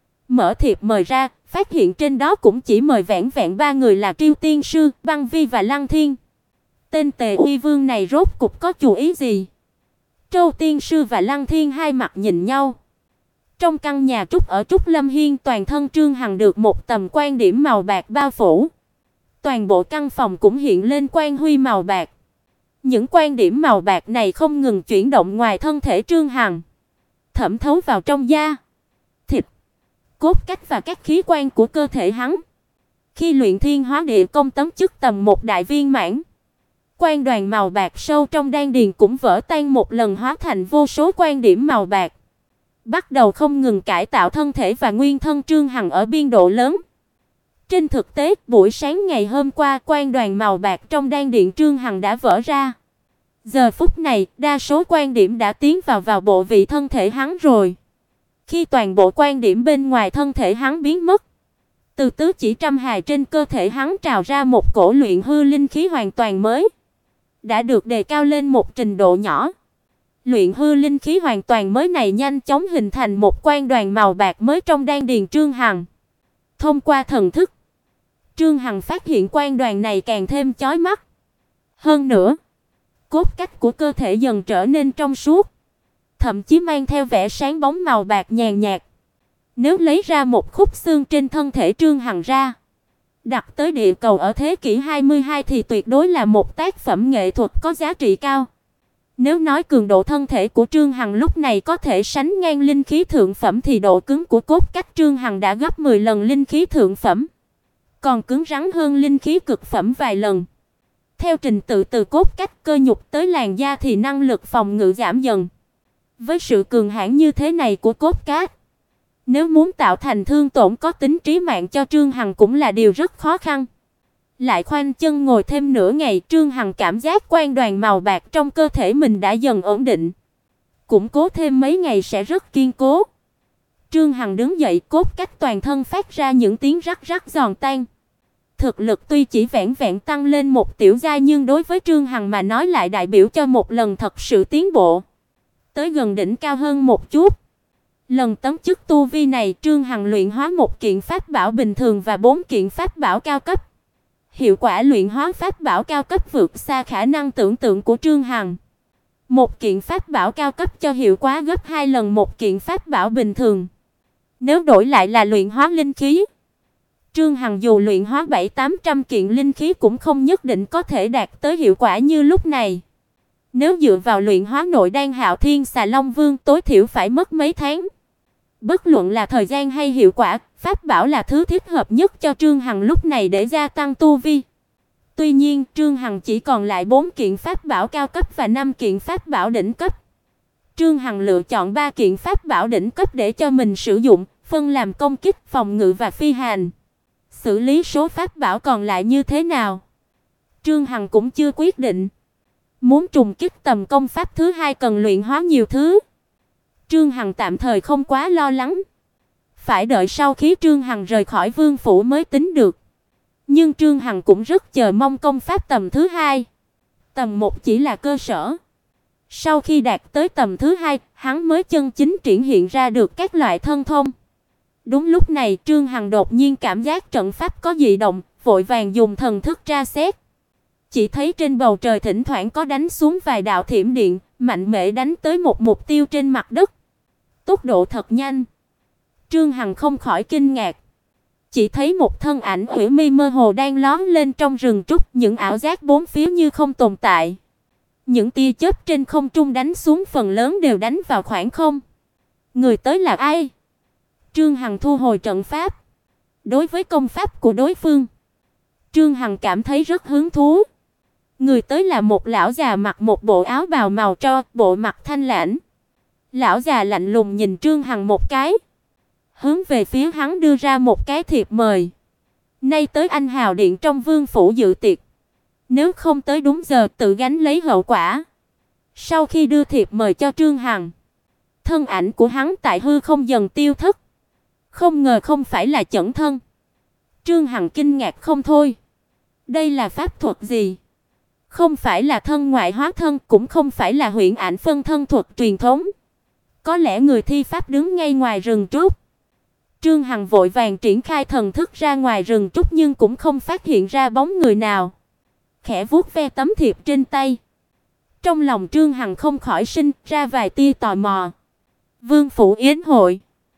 Mở thiệp mời ra, phát hiện trên đó cũng chỉ mời vẻn vẹn 3 người là Triêu tiên sư, Băng Vi và Lăng Thiên. Tên Tề Uy Vương này rốt cục có chủ ý gì? Trâu tiên sư và Lăng Thiên hai mặt nhìn nhau. Trong căn nhà trúc ở Trúc Lâm Hiên, toàn thân Trương Hằng được một tầm quan điểm màu bạc bao phủ. Toàn bộ căn phòng cũng hiện lên quang huy màu bạc. Những quan điểm màu bạc này không ngừng chuyển động ngoài thân thể Trương Hằng, thẩm thấu vào trong da, thịt, cốt cách và các khí quan của cơ thể hắn. Khi luyện Thiên Hóa Địa Công tấn chức tầm 1 đại viên mãn, quan đoàn màu bạc sâu trong đan điền cũng vỡ tan một lần, hóa thành vô số quan điểm màu bạc, bắt đầu không ngừng cải tạo thân thể và nguyên thân Trương Hằng ở biên độ lớn. Trên thực tế, buổi sáng ngày hôm qua, quan đoàn màu bạc trong đan điền Trương Hằng đã vỡ ra. Giờ phút này, đa số quan điểm đã tiến vào bộ vị thân thể hắn rồi. Khi toàn bộ quan điểm bên ngoài thân thể hắn biến mất, từ tứ chỉ trăm hài trên cơ thể hắn trào ra một cổ luyện hư linh khí hoàn toàn mới, đã được đề cao lên một trình độ nhỏ. Luyện hư linh khí hoàn toàn mới này nhanh chóng hình thành một quan đoàn màu bạc mới trong đan điền Trương Hằng. Thông qua thần thức, Trương Hằng phát hiện quan đoàn này càng thêm chói mắt. Hơn nữa, cốt cách của cơ thể dần trở nên trong suốt, thậm chí mang theo vẻ sáng bóng màu bạc nhàn nhạt. Nếu lấy ra một khúc xương trên thân thể Trương Hằng ra, đặt tới địa cầu ở thế kỷ 22 thì tuyệt đối là một tác phẩm nghệ thuật có giá trị cao. Nếu nói cường độ thân thể của Trương Hằng lúc này có thể sánh ngang linh khí thượng phẩm thì độ cứng của cốt cách Trương Hằng đã gấp 10 lần linh khí thượng phẩm, còn cứng rắn hơn linh khí cực phẩm vài lần. Theo trình tự từ cốt cách cơ nhục tới làn da thì năng lực phòng ngự giảm dần. Với sự cường hãn như thế này của cốt cách, nếu muốn tạo thành thương tổn có tính trí mạng cho Trương Hằng cũng là điều rất khó khăn. Lại khoanh chân ngồi thêm nửa ngày, Trương Hằng cảm giác quan đoàn màu bạc trong cơ thể mình đã dần ổn định. Củng cố thêm mấy ngày sẽ rất kiên cố. Trương Hằng đứng dậy, cốt cách toàn thân phát ra những tiếng rắc rắc giòn tan. Thực lực tuy chỉ vẹn vẹn tăng lên một tiểu giai nhưng đối với Trương Hằng mà nói lại đại biểu cho một lần thật sự tiến bộ, tới gần đỉnh cao hơn một chút. Lần tấm chức tu vi này, Trương Hằng luyện hóa một kiện pháp bảo bình thường và 4 kiện pháp bảo cao cấp. Hiệu quả luyện hóa pháp bảo cao cấp vượt xa khả năng tưởng tượng của Trương Hằng. Một kiện pháp bảo cao cấp cho hiệu quả gấp 2 lần một kiện pháp bảo bình thường. Nếu đổi lại là luyện hóa linh khí, Trương Hằng dù luyện hóa 700-800 kiện linh khí cũng không nhất định có thể đạt tới hiệu quả như lúc này. Nếu dựa vào luyện hóa nội đan Hạo Thiên Xà Long Vương tối thiểu phải mất mấy tháng. Bất luận là thời gian hay hiệu quả, pháp bảo là thứ thích hợp nhất cho Trương Hằng lúc này để gia tăng tu vi. Tuy nhiên, Trương Hằng chỉ còn lại 4 kiện pháp bảo cao cấp và 5 kiện pháp bảo đỉnh cấp. Trương Hằng lựa chọn 3 kiện pháp bảo đỉnh cấp để cho mình sử dụng, phân làm công kích, phòng ngự và phi hành. Xử lý số pháp bảo còn lại như thế nào, Trương Hằng cũng chưa quyết định. Muốn trùng kích tầm công pháp thứ 2 cần luyện hóa nhiều thứ. Trương Hằng tạm thời không quá lo lắng. Phải đợi sau khi Trương Hằng rời khỏi vương phủ mới tính được. Nhưng Trương Hằng cũng rất chờ mong công pháp tầm thứ 2. Tầm 1 chỉ là cơ sở. Sau khi đạt tới tầm thứ 2, hắn mới chân chính triển hiện ra được các loại thân thông. Đúng lúc này, Trương Hằng đột nhiên cảm giác trận pháp có dị động, vội vàng dùng thần thức tra xét. Chỉ thấy trên bầu trời thỉnh thoảng có đánh xuống vài đạo thiểm điện, mạnh mẽ đánh tới một mục tiêu trên mặt đất. Tốc độ thật nhanh. Trương Hằng không khỏi kinh ngạc. Chỉ thấy một thân ảnh ủy mi mơ hồ đang lóe lên trong rừng trúc, những ảo giác bốn phía như không tồn tại. Những tia chớp trên không trung đánh xuống phần lớn đều đánh vào khoảng không. Người tới là ai? Trương Hằng thu hồi trận pháp. Đối với công pháp của đối phương, Trương Hằng cảm thấy rất hứng thú. Người tới là một lão già mặc một bộ áo bào màu tro, bộ mặt thanh lãnh. Lão già lạnh lùng nhìn Trương Hằng một cái, hướng về phía hắn đưa ra một cái thiệp mời. Nay tới Anh Hào Điện trong vương phủ dự tiệc, nếu không tới đúng giờ tự gánh lấy hậu quả. Sau khi đưa thiệp mời cho Trương Hằng, thân ảnh của hắn tại hư không dần tiêu thất. Không ngờ không phải là Chẩn Thân. Trương Hằng kinh ngạc không thôi. Đây là pháp thuật gì? Không phải là thân ngoại hóa thân, cũng không phải là huyễn ảnh phân thân thuật truyền thống. Có lẽ người thi pháp đứng ngay ngoài rừng trúc. Trương Hằng vội vàng triển khai thần thức ra ngoài rừng trúc nhưng cũng không phát hiện ra bóng người nào. Khẽ vuốt ve tấm thiệp trên tay. Trong lòng Trương Hằng không khỏi sinh ra vài tia tò mò. Vương phủ yến hội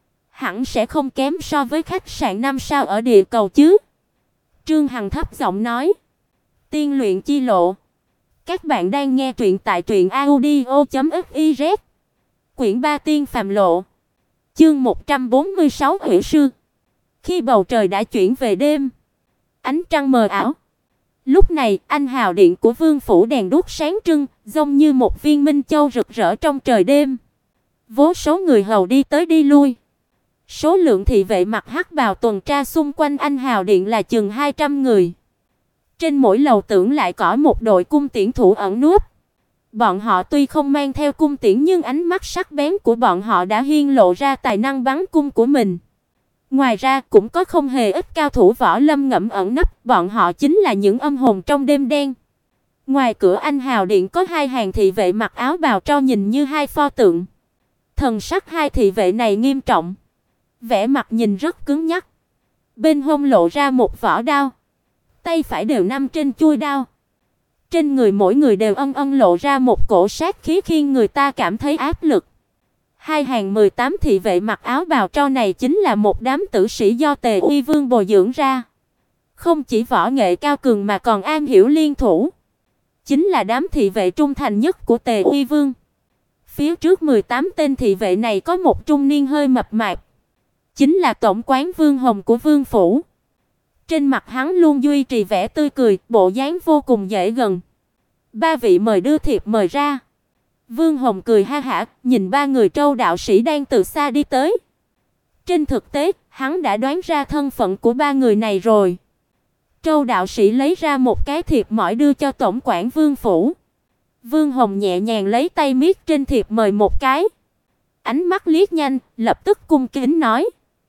hẳn sẽ không kém so với khách sạn 5 sao ở địa cầu chứ? Trương Hằng thấp giọng nói. Tiên luyện chi lộ. Các bạn đang nghe truyện tại truyệnaudio.fiz. Quyển 3 Tiên phàm lộ. Chương 146 Hủy sư. Khi bầu trời đã chuyển về đêm, ánh trăng mờ ảo. Lúc này, Anh Hào Điện của vương phủ đèn đuốc sáng trưng, giống như một viên minh châu rực rỡ trong trời đêm. Vô số người hầu đi tới đi lui. Số lượng thị vệ mặc hắc bào tuần tra xung quanh Anh Hào Điện là chừng 200 người. Trên mỗi lầu tưởng lại có một đội cung tiễn thủ ẩn núp. Bọn họ tuy không mang theo cung tiễn nhưng ánh mắt sắc bén của bọn họ đã hiển lộ ra tài năng bắn cung của mình. Ngoài ra cũng có không hề ít cao thủ võ lâm ngầm ẩn nấp, bọn họ chính là những âm hồn trong đêm đen. Ngoài cửa Anh Hào Điện có 2 hàng thị vệ mặc áo bào tro nhìn như 2 pho tượng. Thần sắc 2 thị vệ này nghiêm trọng, vẻ mặt nhìn rất cứng nhắc. Bên hông lộ ra một vỏ đao, tay phải đều nằm trên chuôi đao. Trên người mỗi người đều ân ân lộ ra một cổ sát khí khiến người ta cảm thấy áp lực. 2 hàng 18 thị vệ mặc áo bào tro này chính là một đám tử sĩ do Tề Uy Vương bồi dưỡng ra. Không chỉ võ nghệ cao cường mà còn am hiểu liên thủ. Chính là đám thị vệ trung thành nhất của Tề Uy Vương. Phía trước 18 tên thị vệ này có một trung niên hơi mập mạp, chính là tổng quán Vương Hồng của vương phủ. Trên mặt hắn luôn duy trì vẻ tươi cười, bộ dáng vô cùng dễ gần. 3 vị mời đưa thiệp mời ra. Vương Hồng cười ha hả, nhìn 3 người Trâu đạo sĩ đang từ xa đi tới. Trên thực tế, hắn đã đoán ra thân phận của 3 người này rồi. Trâu đạo sĩ lấy ra một cái thiệp mời đưa cho tổng quản vương phủ. Vương Hồng nhẹ nhàng lấy tay miết trên thiệp mời một cái. Ánh mắt liếc nhanh, lập tức cung kính nói: